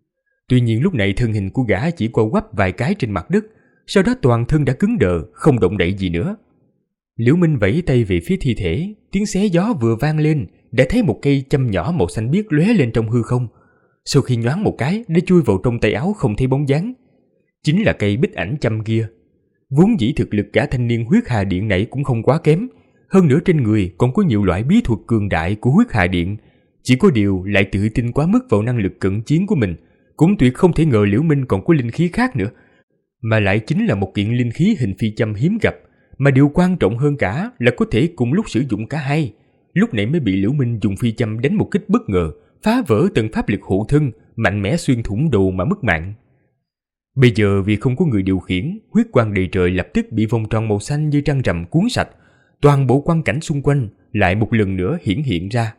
Tuy nhiên lúc này thân hình của gã chỉ co quắp vài cái trên mặt đất, sau đó toàn thân đã cứng đờ, không động đậy gì nữa. Liễu Minh vẫy tay về phía thi thể, tiếng xé gió vừa vang lên, đã thấy một cây châm nhỏ màu xanh biếc lóe lên trong hư không. Sau khi nhoáng một cái, đã chui vào trong tay áo không thấy bóng dáng. Chính là cây bích ảnh châm kia. Vốn dĩ thực lực gã thanh niên huyết hà điện này cũng không quá kém, hơn nữa trên người còn có nhiều loại bí thuật cường đại của huyết hà điện. Chỉ có điều lại tự tin quá mức vào năng lực cận chiến của mình, cũng tuyệt không thể ngờ Liễu Minh còn có linh khí khác nữa, mà lại chính là một kiện linh khí hình phi châm hiếm gặp, mà điều quan trọng hơn cả là có thể cùng lúc sử dụng cả hai. Lúc nãy mới bị Liễu Minh dùng phi châm đánh một kích bất ngờ, phá vỡ tầng pháp lực hộ thân, mạnh mẽ xuyên thủng đầu mà mất mạng. Bây giờ vì không có người điều khiển, huyết quang đầy trời lập tức bị vòng tròn màu xanh như trăng rằm cuốn sạch. Toàn bộ quang cảnh xung quanh lại một lần nữa hiển hiện ra.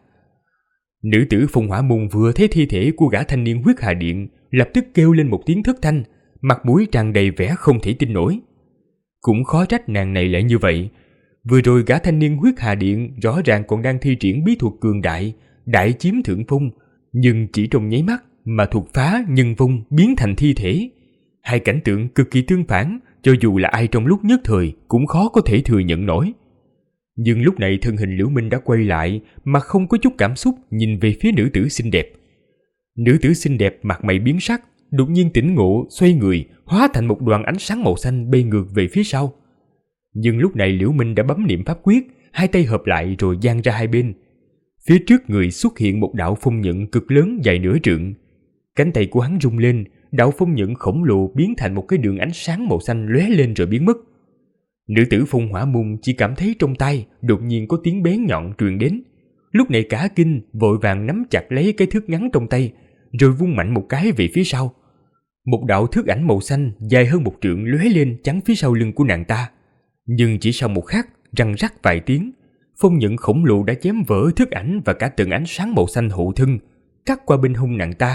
Nữ tử Phong Hỏa Môn vừa thấy thi thể của gã thanh niên huyết hà điện, lập tức kêu lên một tiếng thất thanh, mặt mũi tràn đầy vẻ không thể tin nổi. Cũng khó trách nàng này lại như vậy. Vừa rồi gã thanh niên huyết hà điện rõ ràng còn đang thi triển bí thuật cường đại, đại chiếm thượng phong, nhưng chỉ trong nháy mắt mà thuật phá nhân vong biến thành thi thể. Hai cảnh tượng cực kỳ tương phản, cho dù là ai trong lúc nhất thời cũng khó có thể thừa nhận nổi. Nhưng lúc này thân hình Liễu Minh đã quay lại mà không có chút cảm xúc nhìn về phía nữ tử xinh đẹp. Nữ tử xinh đẹp mặt mày biến sắc, đột nhiên tỉnh ngộ, xoay người, hóa thành một đoàn ánh sáng màu xanh bay ngược về phía sau. Nhưng lúc này Liễu Minh đã bấm niệm pháp quyết, hai tay hợp lại rồi dang ra hai bên. Phía trước người xuất hiện một đạo phong nhận cực lớn dài nửa trượng. Cánh tay của hắn rung lên, đạo phong nhận khổng lồ biến thành một cái đường ánh sáng màu xanh lóe lên rồi biến mất. Nữ tử Phong Hỏa Môn chỉ cảm thấy trong tay đột nhiên có tiếng bén nhọn truyền đến. Lúc này cả kinh vội vàng nắm chặt lấy cái thước ngắn trong tay, rồi vung mạnh một cái về phía sau. Một đạo thước ảnh màu xanh dài hơn một trượng lóe lên chắn phía sau lưng của nàng ta. Nhưng chỉ sau một khắc, răng rắc vài tiếng, phong nhận khổng lồ đã chém vỡ thước ảnh và cả tầng ánh sáng màu xanh hộ thân, cắt qua bên hông nàng ta.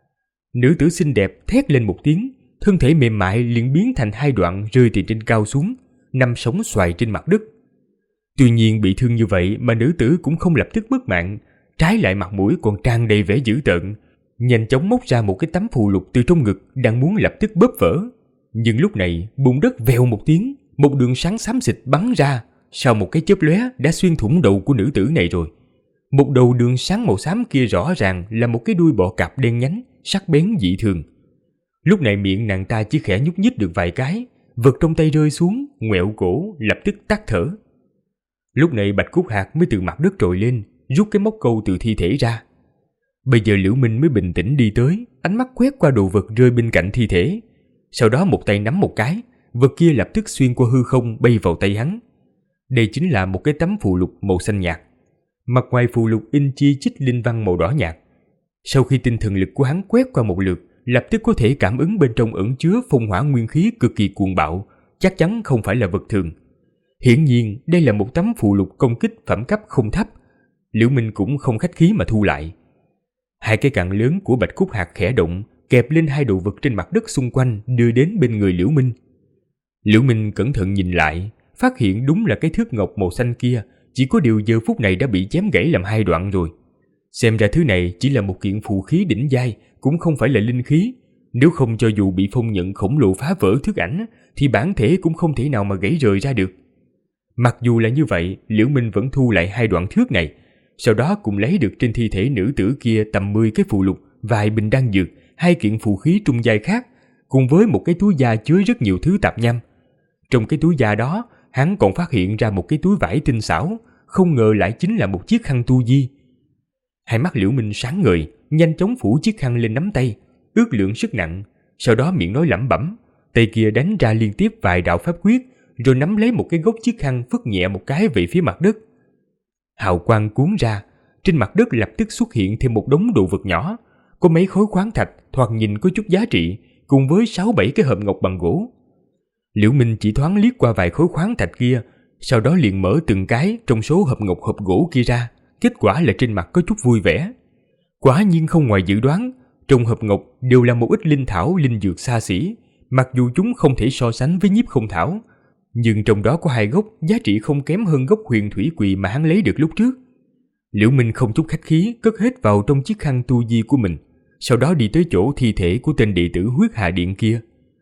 Nữ tử xinh đẹp thét lên một tiếng, thân thể mềm mại liền biến thành hai đoạn rơi từ trên cao xuống, nằm sóng xoài trên mặt đất. Tuy nhiên bị thương như vậy mà nữ tử cũng không lập tức mất mạng, trái lại mặt mũi còn tràn đầy vẻ dữ tợn, nhanh chóng móc ra một cái tấm phù lục từ trong ngực đang muốn lập tức bóp vỡ. Nhưng lúc này bùn đất vèo một tiếng, một đường sáng xám xịt bắn ra, sau một cái chớp lóe đã xuyên thủng đầu của nữ tử này rồi. Một đầu đường sáng màu xám kia rõ ràng là một cái đuôi bọ cạp đen nhánh, sắc bén dị thường. Lúc này miệng nàng ta chỉ khẽ nhúc nhích được vài cái, vật trong tay rơi xuống, ngoẹo cổ, lập tức tắt thở. Lúc này Bạch Cúc Hạc mới từ mặt đất trồi lên, rút cái móc câu từ thi thể ra. Bây giờ Liễu Minh mới bình tĩnh đi tới, ánh mắt quét qua đồ vật rơi bên cạnh thi thể. Sau đó một tay nắm một cái, vật kia lập tức xuyên qua hư không bay vào tay hắn. Đây chính là một cái tấm phù lục màu xanh nhạt. Mặt ngoài phù lục in chi chít linh văn màu đỏ nhạt. Sau khi tinh thần lực của hắn quét qua một lượt, lập tức có thể cảm ứng bên trong ẩn chứa phong hỏa nguyên khí cực kỳ cuồng bạo, chắc chắn không phải là vật thường. Hiển nhiên đây là một tấm phù lục công kích phẩm cấp không thấp. Liễu Minh cũng không khách khí mà thu lại. Hai cái cặn lớn của Bạch Cúc Hạc khẽ động, kẹp lên hai đồ vật trên mặt đất xung quanh đưa đến bên người Liễu Minh. Liễu Minh cẩn thận nhìn lại, phát hiện đúng là cái thước ngọc màu xanh kia, chỉ có điều giờ phút này đã bị chém gãy làm hai đoạn rồi. Xem ra thứ này chỉ là một kiện phù khí đỉnh giai, cũng không phải là linh khí. Nếu không cho dù bị phong nhận khổng lồ phá vỡ thước ảnh, thì bản thể cũng không thể nào mà gãy rời ra được. Mặc dù là như vậy, Liễu Minh vẫn thu lại hai đoạn thước này, sau đó cũng lấy được trên thi thể nữ tử kia tầm 10 cái phù lục, vài bình đan dược, hai kiện phù khí trung giai khác, cùng với một cái túi da chứa rất nhiều thứ tạp nham. Trong cái túi da đó, hắn còn phát hiện ra một cái túi vải tinh xảo, không ngờ lại chính là một chiếc khăn tu di. Hai mắt Liễu Minh sáng ngời, nhanh chóng phủ chiếc khăn lên nắm tay, ước lượng sức nặng, sau đó miệng nói lẩm bẩm, tay kia đánh ra liên tiếp vài đạo pháp quyết, rồi nắm lấy một cái gốc chiếc khăn phất nhẹ một cái về phía mặt đất. Hào quang cuốn ra, trên mặt đất lập tức xuất hiện thêm một đống đồ vật nhỏ, có mấy khối khoáng thạch thoạt nhìn có chút giá trị, cùng với 6-7 cái hộp ngọc bằng gỗ. Liễu Minh chỉ thoáng liếc qua vài khối khoáng thạch kia, sau đó liền mở từng cái trong số hộp ngọc hộp gỗ kia ra, kết quả là trên mặt có chút vui vẻ. Quả nhiên không ngoài dự đoán, trong hộp ngọc đều là một ít linh thảo linh dược xa xỉ, mặc dù chúng không thể so sánh với nhiếp không thảo, nhưng trong đó có hai gốc giá trị không kém hơn gốc huyền thủy quỳ mà hắn lấy được lúc trước. Liễu Minh không chút khách khí cất hết vào trong chiếc khăn tu di của mình, sau đó đi tới chỗ thi thể của tên đệ tử huyết hà điện kia.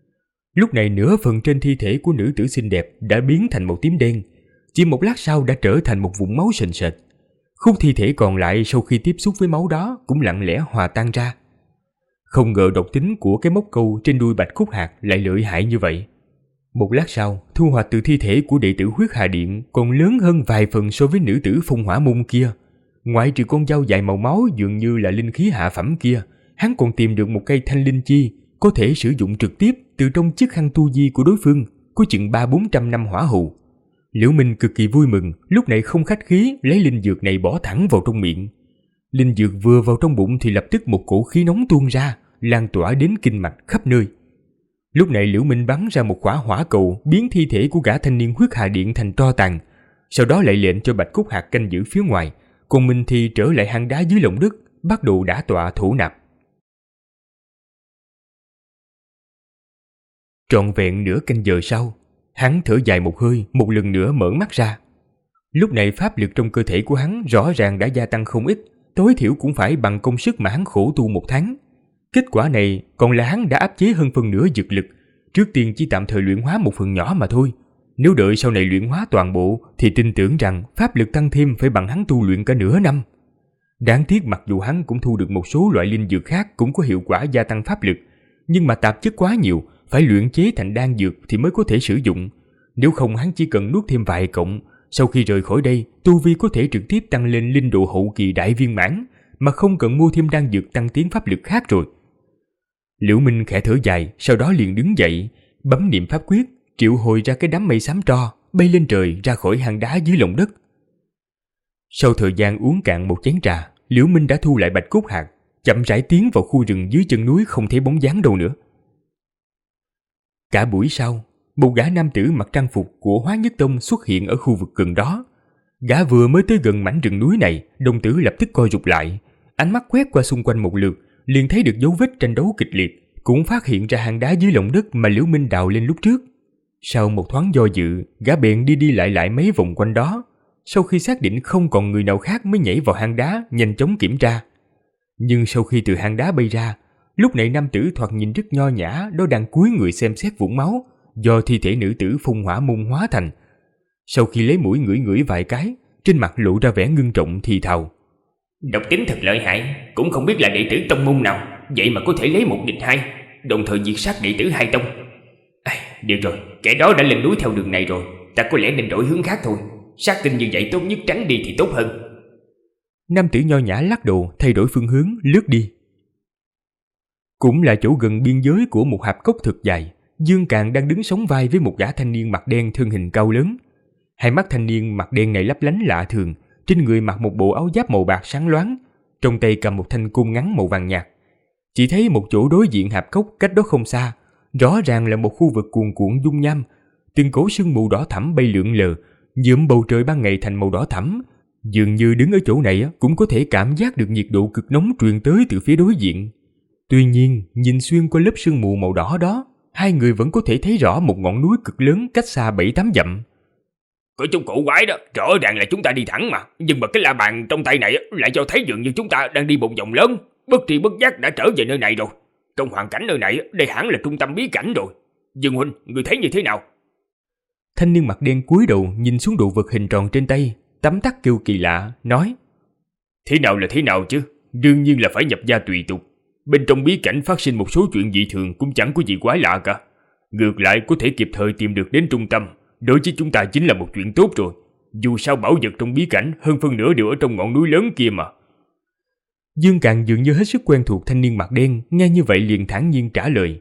Lúc này nửa phần trên thi thể của nữ tử xinh đẹp đã biến thành màu tím đen, chỉ một lát sau đã trở thành một vũng máu sền sệt. Khúc thi thể còn lại sau khi tiếp xúc với máu đó cũng lặng lẽ hòa tan ra. Không ngờ độc tính của cái móc câu trên đuôi Bạch Cúc Hạc lại lợi hại như vậy. Một lát sau, thu hoạch từ thi thể của đệ tử huyết hà điện còn lớn hơn vài phần so với nữ tử Phong Hỏa Môn kia. Ngoại trừ con dao dài màu máu dường như là linh khí hạ phẩm kia, hắn còn tìm được một cây thanh linh chi có thể sử dụng trực tiếp từ trong chiếc khăn tu di của đối phương, có chừng 300-400 năm hỏa hù. Liễu Minh cực kỳ vui mừng, lúc này không khách khí lấy linh dược này bỏ thẳng vào trong miệng. Linh dược vừa vào trong bụng thì lập tức một cổ khí nóng tuôn ra, lan tỏa đến kinh mạch khắp nơi. Lúc này Liễu Minh bắn ra một quả hỏa cầu biến thi thể của gã thanh niên huyết hà điện thành tro tàn, sau đó lại lệnh cho Bạch Cốt Hạc canh giữ phía ngoài, còn mình thì trở lại hang đá dưới lòng đất, bắt đầu đả tọa thổ nạp. Trọn vẹn nửa canh giờ sau, hắn thở dài một hơi, một lần nữa mở mắt ra. Lúc này pháp lực trong cơ thể của hắn rõ ràng đã gia tăng không ít, tối thiểu cũng phải bằng công sức mà hắn khổ tu 1 tháng. Kết quả này còn là hắn đã áp chế hơn phân nửa dược lực, trước tiên chỉ tạm thời luyện hóa một phần nhỏ mà thôi. Nếu đợi sau này luyện hóa toàn bộ thì tin tưởng rằng pháp lực tăng thêm phải bằng hắn tu luyện cả nửa năm. Đáng tiếc mặc dù hắn cũng thu được một số loại linh dược khác cũng có hiệu quả gia tăng pháp lực, nhưng mà tạp chất quá nhiều, phải luyện chế thành đan dược thì mới có thể sử dụng. Nếu không hắn chỉ cần nuốt thêm vài cọng, sau khi rời khỏi đây, tu vi có thể trực tiếp tăng lên linh độ hậu kỳ đại viên mãn, mà không cần mua thêm đan dược tăng tiến pháp lực khác rồi. Liễu Minh khẽ thở dài, sau đó liền đứng dậy, bấm niệm pháp quyết, triệu hồi ra cái đám mây xám tro, bay lên trời ra khỏi hang đá dưới lòng đất. Sau thời gian uống cạn một chén trà, Liễu Minh đã thu lại Bạch Cốt Hạc, chậm rãi tiến vào khu rừng dưới chân núi không thấy bóng dáng đâu nữa. Cả buổi sau, một gã nam tử mặc trang phục của Hóa Nhất Tông xuất hiện ở khu vực gần đó. Gã vừa mới tới gần mảnh rừng núi này, đồng tử lập tức co rụt lại, ánh mắt quét qua xung quanh một lượt, liền thấy được dấu vết tranh đấu kịch liệt, cũng phát hiện ra hang đá dưới lòng đất mà Liễu Minh đào lên lúc trước. Sau một thoáng do dự, gã bèn đi lại mấy vòng quanh đó. Sau khi xác định không còn người nào khác mới nhảy vào hang đá, nhanh chóng kiểm tra. Nhưng sau khi từ hang đá bay ra, lúc này nam tử thoạt nhìn rất nho nhã, đó đang cúi người xem xét vũng máu do thi thể nữ tử Phong Hỏa Môn hóa thành. Sau khi lấy mũi ngửi vài cái, trên mặt lộ ra vẻ ngưng trọng thì thào:
Độc tính thật lợi hại, cũng không biết là đệ tử tông môn nào, vậy mà có thể lấy 1 địch 2, đồng thời diệt sát đệ tử 2 tông. Được rồi, kẻ đó đã lên núi theo đường này rồi, ta có lẽ nên đổi hướng khác thôi. Sát tinh như vậy tốt nhất tránh đi thì tốt hơn.
Nam tử nho nhã lắc đầu thay đổi phương hướng lướt đi. Cũng là chỗ gần biên giới của một hạp cốc thực dài, Dương Càn đang đứng sóng vai với một gã thanh niên mặt đen thân hình cao lớn. Hai mắt thanh niên mặt đen này lấp lánh lạ thường, trên người mặc một bộ áo giáp màu bạc sáng loáng, trong tay cầm một thanh côn ngắn màu vàng nhạt. Chỉ thấy một chỗ đối diện hạp cốc cách đó không xa, rõ ràng là một khu vực cuồn cuộn dung nham, từng cỗ sương mù đỏ thẫm bay lượn lờ, nhuộm bầu trời ban ngày thành màu đỏ thẫm. Dường như đứng ở chỗ này cũng có thể cảm giác được nhiệt độ cực nóng truyền tới từ phía đối diện. Tuy nhiên, nhìn xuyên qua lớp sương mù màu đỏ đó, hai người vẫn có thể thấy rõ một ngọn núi cực lớn cách xa 7-8 dặm.
Có chút cổ quái đó, rõ ràng là chúng ta đi thẳng mà, nhưng mà cái la bàn trong tay này lại cho thấy dường như chúng ta đang đi một vòng lớn, bất tri bất giác đã trở về nơi này rồi. Trong hoàn cảnh nơi này, đây hẳn là trung tâm bí cảnh rồi. Dương huynh, người thấy như thế nào?
Thanh niên mặt đen cúi đầu nhìn xuống đồ vật hình tròn trên tay, tấm tắc kêu kỳ lạ, nói:
Thế nào là thế nào chứ? Đương nhiên là phải nhập gia tùy tục. Bên trong bí cảnh phát sinh một số chuyện dị thường cũng chẳng có gì quái lạ cả. Ngược lại có thể kịp thời tìm được đến trung tâm, đối với chúng ta chính là một chuyện tốt rồi. Dù sao bảo vật trong bí cảnh hơn phân nửa đều ở trong ngọn núi lớn kia mà.
Dương Càn dường như hết sức quen thuộc thanh niên mặt đen, nghe như vậy liền thản nhiên trả lời: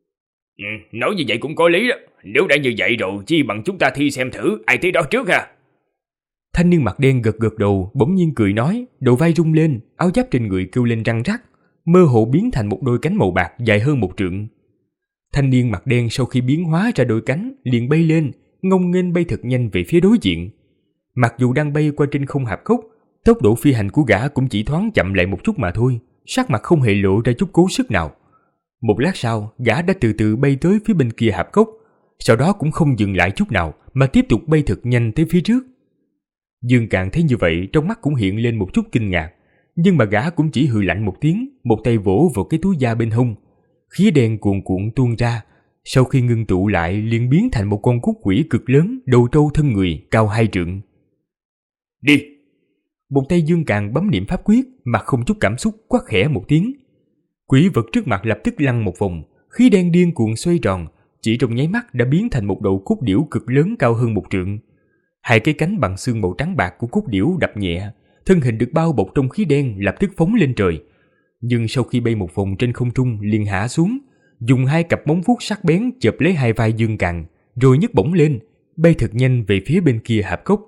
Nói như vậy cũng có lý đó. Nếu đã như vậy rồi, chi bằng chúng ta thi xem thử ai tới đó trước ha.
Thanh niên mặt đen gật đầu, bỗng nhiên cười nói, đầu vai rung lên, áo giáp trên người kêu lên răng rắc, mơ hồ biến thành một đôi cánh màu bạc dài hơn 1 trượng. Thanh niên mặt đen sau khi biến hóa ra đôi cánh, liền bay lên, ngông nghênh bay thật nhanh về phía đối diện. Mặc dù đang bay qua trên không hạp cốc, tốc độ phi hành của gã cũng chỉ thoáng chậm lại một chút mà thôi, sắc mặt không hề lộ ra chút cố sức nào. Một lát sau, gã đã từ từ bay tới phía bên kia hạp cốc, sau đó cũng không dừng lại chút nào mà tiếp tục bay thật nhanh tới phía trước. Dương Càn thấy như vậy, trong mắt cũng hiện lên một chút kinh ngạc, nhưng mà gã cũng chỉ hừ lạnh một tiếng, một tay vỗ vào cái túi da bên hông. Khí đen cuồn cuộn tuôn ra, sau khi ngưng tụ lại liền biến thành một con cốt quỷ cực lớn, đầu trâu thân người, cao 2 trượng.
Đi!
Một tay Dương Càn bấm niệm pháp quyết, mặt không chút cảm xúc quát khẽ một tiếng. Quỷ vật trước mặt lập tức lăn một vòng, khí đen điên cuồng xoay tròn, chỉ trong nháy mắt đã biến thành một đầu cốt điểu cực lớn cao hơn 1 trượng. 2 cái cánh bằng xương màu trắng bạc của cốt điểu đập nhẹ, thân hình được bao bọc trong khí đen lập tức phóng lên trời. Nhưng sau khi bay một vòng trên không trung liền hạ xuống, dùng 2 cặp móng vuốt sắc bén chộp lấy 2 vai Dương Càn, rồi nhấc bổng lên, bay thật nhanh về phía bên kia hạp cốc.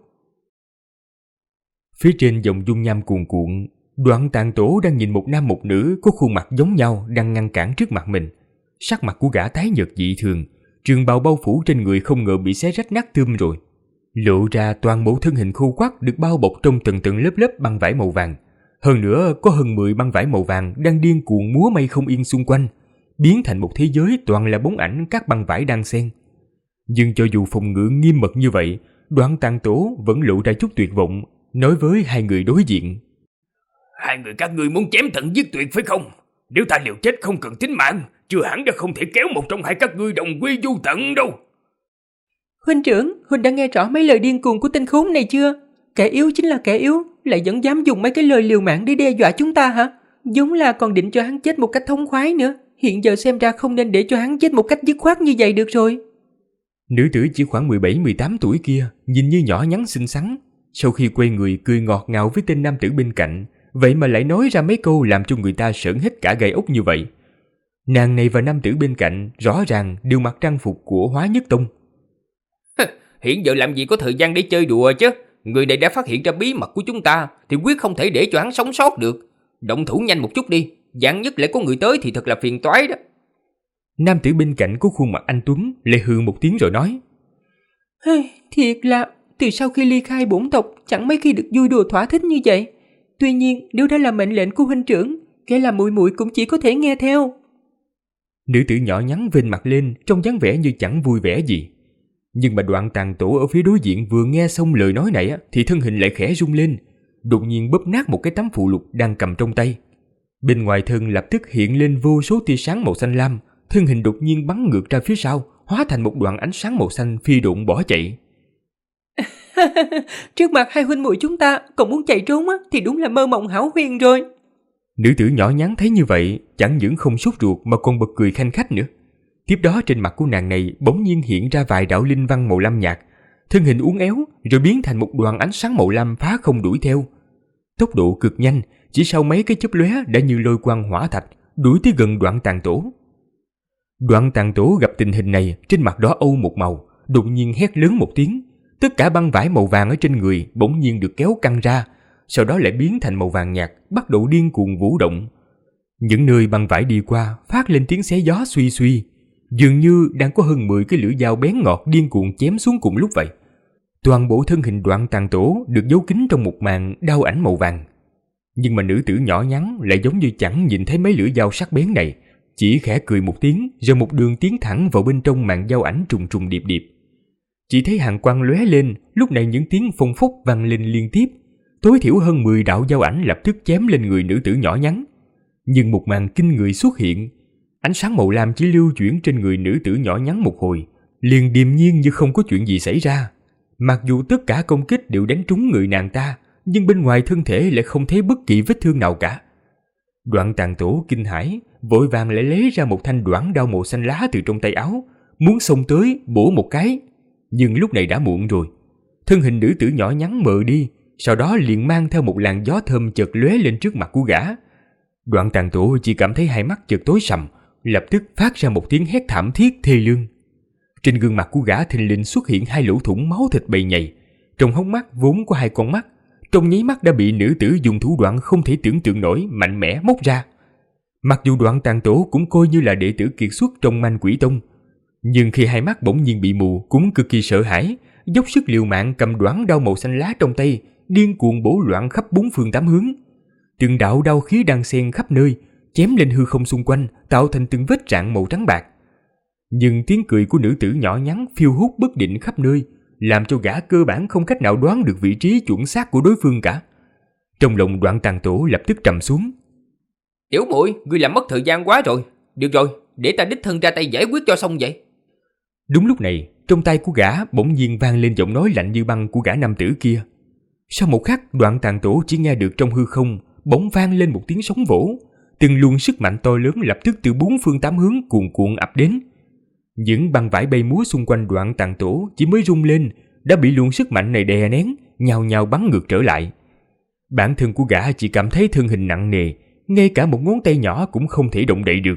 Phía trên dòng dung nham cuồn cuộn, Đoạn Tạng Tổ đang nhìn một nam một nữ có khuôn mặt giống nhau đang ngăn cản trước mặt mình. Sắc mặt của gã tái nhợt dị thường, trường bào bao phủ trên người không ngờ bị xé rách nát tươm rồi. Lộ ra toàn bộ thân hình khô quắt được bao bọc trong từng tầng lớp lớp băng vải màu vàng. Hơn nữa có hơn 10 băng vải màu vàng đang điên cuồng múa may không yên xung quanh, biến thành một thế giới toàn là bóng ảnh các băng vải đang xen. Nhưng cho dù phòng ngự nghiêm mật như vậy, Đoạn Tàng Tổ vẫn lộ ra chút tuyệt vọng, nói với hai người đối diện.
Hai người các ngươi muốn chém tận giết tuyệt phải không? Nếu ta liều chết không cần tính mạng, chưa hẳn đã không thể kéo một trong hai các ngươi đồng quy vô tận đâu.
Huynh trưởng, huynh đã nghe rõ mấy lời điên cuồng của tên khốn này chưa? Kẻ yếu chính là kẻ yếu, lại vẫn dám dùng mấy cái lời liều mạng để đe dọa chúng ta hả? Giống là còn định cho hắn chết một cách thống khoái nữa. Hiện giờ xem ra không nên để cho hắn chết một cách dứt khoát như vậy được rồi.
Nữ tử chỉ khoảng 17-18 tuổi kia, nhìn như nhỏ nhắn xinh xắn. Sau khi quay người cười ngọt ngào với tên nam tử bên cạnh, vậy mà lại nói ra mấy câu làm cho người ta sởn hết cả gai ốc như vậy. Nàng này và nam tử bên cạnh rõ ràng đều mặc trang phục của Hóa Nhất Tông.
Hiện giờ làm gì có thời gian để chơi đùa chứ. Người này đã phát hiện ra bí mật của chúng ta thì quyết không thể để cho hắn sống sót được. Động thủ nhanh một chút đi, vạn nhất lại có người tới thì thật là phiền toái đó.
Nam tử bên cạnh có khuôn mặt anh tuấn lại hừ một tiếng rồi nói.
Thiệt là từ sau khi ly khai bổn tộc chẳng mấy khi được vui đùa thỏa thích như vậy. Tuy nhiên nếu đã là mệnh lệnh của huynh trưởng, kẻ làm muội muội cũng chỉ có thể nghe theo.
Nữ tử nhỏ nhắn vênh mặt lên trông dáng vẻ như chẳng vui vẻ gì. Nhưng mà Đoạn Tàng Tổ ở phía đối diện vừa nghe xong lời nói này thì thân hình lại khẽ rung lên, đột nhiên bóp nát một cái tấm phụ lục đang cầm trong tay. Bên ngoài thân lập tức hiện lên vô số tia sáng màu xanh lam, thân hình đột nhiên bắn ngược ra phía sau, hóa thành một đoạn ánh sáng màu xanh phi độn bỏ chạy.
Trước mặt hai huynh muội chúng ta còn muốn chạy trốn thì đúng là mơ mộng hão huyền rồi.
Nữ tử nhỏ nhắn thấy như vậy, chẳng những không sốt ruột mà còn bật cười khanh khách nữa. Tiếp đó trên mặt của nàng này bỗng nhiên hiện ra vài đạo linh văn màu lam nhạt, thân hình uốn éo rồi biến thành một đoàn ánh sáng màu lam phá không đuổi theo. Tốc độ cực nhanh, chỉ sau mấy cái chớp lóe đã như lôi quang hỏa thạch, đuổi tới gần Đoạn Tàng Tổ. Đoạn Tàng Tổ gặp tình hình này, trên mặt đỏ âu một màu, đột nhiên hét lớn một tiếng, tất cả băng vải màu vàng ở trên người bỗng nhiên được kéo căng ra, sau đó lại biến thành màu vàng nhạt, bắt đầu điên cuồng vũ động. Những nơi băng vải đi qua phát lên tiếng xé gió suy suy, dường như đang có hơn 10 cái lưỡi dao bén ngọt điên cuồng chém xuống cùng lúc vậy. Toàn bộ thân hình Đoạn Tàng Tổ được giấu kín trong một màn đao ảnh màu vàng. Nhưng mà nữ tử nhỏ nhắn lại giống như chẳng nhìn thấy mấy lưỡi dao sắc bén này, chỉ khẽ cười một tiếng rồi một đường tiến thẳng vào bên trong màn dao ảnh trùng trùng điệp điệp. Chỉ thấy hàng quang lóe lên, lúc này những tiếng phông phốc vang lên liên tiếp, tối thiểu hơn 10 đạo dao ảnh lập tức chém lên người nữ tử nhỏ nhắn. Nhưng một màn kinh người xuất hiện, ánh sáng màu lam chỉ lưu chuyển trên người nữ tử nhỏ nhắn một hồi, liền điềm nhiên như không có chuyện gì xảy ra. Mặc dù tất cả công kích đều đánh trúng người nàng ta, nhưng bên ngoài thân thể lại không thấy bất kỳ vết thương nào cả. Đoạn Tàng Tổ kinh hãi, vội vàng lại lấy ra một thanh đoản đao màu xanh lá từ trong tay áo, muốn xông tới bổ một cái, nhưng lúc này đã muộn rồi. Thân hình nữ tử nhỏ nhắn mờ đi, sau đó liền mang theo một làn gió thơm chợt lóe lên trước mặt của gã. Đoạn Tàng Tổ chỉ cảm thấy hai mắt chợt tối sầm, lập tức phát ra một tiếng hét thảm thiết thê lương. Trên gương mặt của gã thình lình xuất hiện hai lỗ thủng máu thịt bầy nhầy, trong hốc mắt vốn có hai con mắt, trong nháy mắt đã bị nữ tử dùng thủ đoạn không thể tưởng tượng nổi mạnh mẽ móc ra. Mặc dù Đoạn Tàng Tổ cũng coi như là đệ tử kiệt xuất trong Manh Quỷ Tông, nhưng khi hai mắt bỗng nhiên bị mù cũng cực kỳ sợ hãi, dốc sức liều mạng cầm đoản đao màu xanh lá trong tay, điên cuồng bổ loạn khắp bốn phương tám hướng. Từng đạo đao khí đang xen khắp nơi, chém lên hư không xung quanh, tạo thành từng vết rạn màu trắng bạc. Nhưng tiếng cười của nữ tử nhỏ nhắn phiêu hút bất định khắp nơi, làm cho gã cơ bản không cách nào đoán được vị trí chuẩn xác của đối phương cả. Trong lòng Đoạn Tàng Tổ lập tức trầm xuống.
Tiểu muội, ngươi làm mất thời gian quá rồi. Được rồi, để ta đích thân ra tay giải quyết cho xong vậy.
Đúng lúc này, trong tay của gã bỗng nhiên vang lên giọng nói lạnh như băng của gã nam tử kia. Sau một khắc, Đoạn Tàng Tổ chỉ nghe được trong hư không bỗng vang lên một tiếng sóng vỗ, từng luồng sức mạnh to lớn lập tức từ bốn phương tám hướng cuồn cuộn ập đến. Những băng vải bay múa xung quanh Đoạn Tàng Tổ chỉ mới rung lên đã bị luồng sức mạnh này đè nén, nhào nhào bắn ngược trở lại. Bản thân của gã chỉ cảm thấy thân hình nặng nề, ngay cả một ngón tay nhỏ cũng không thể động đậy được.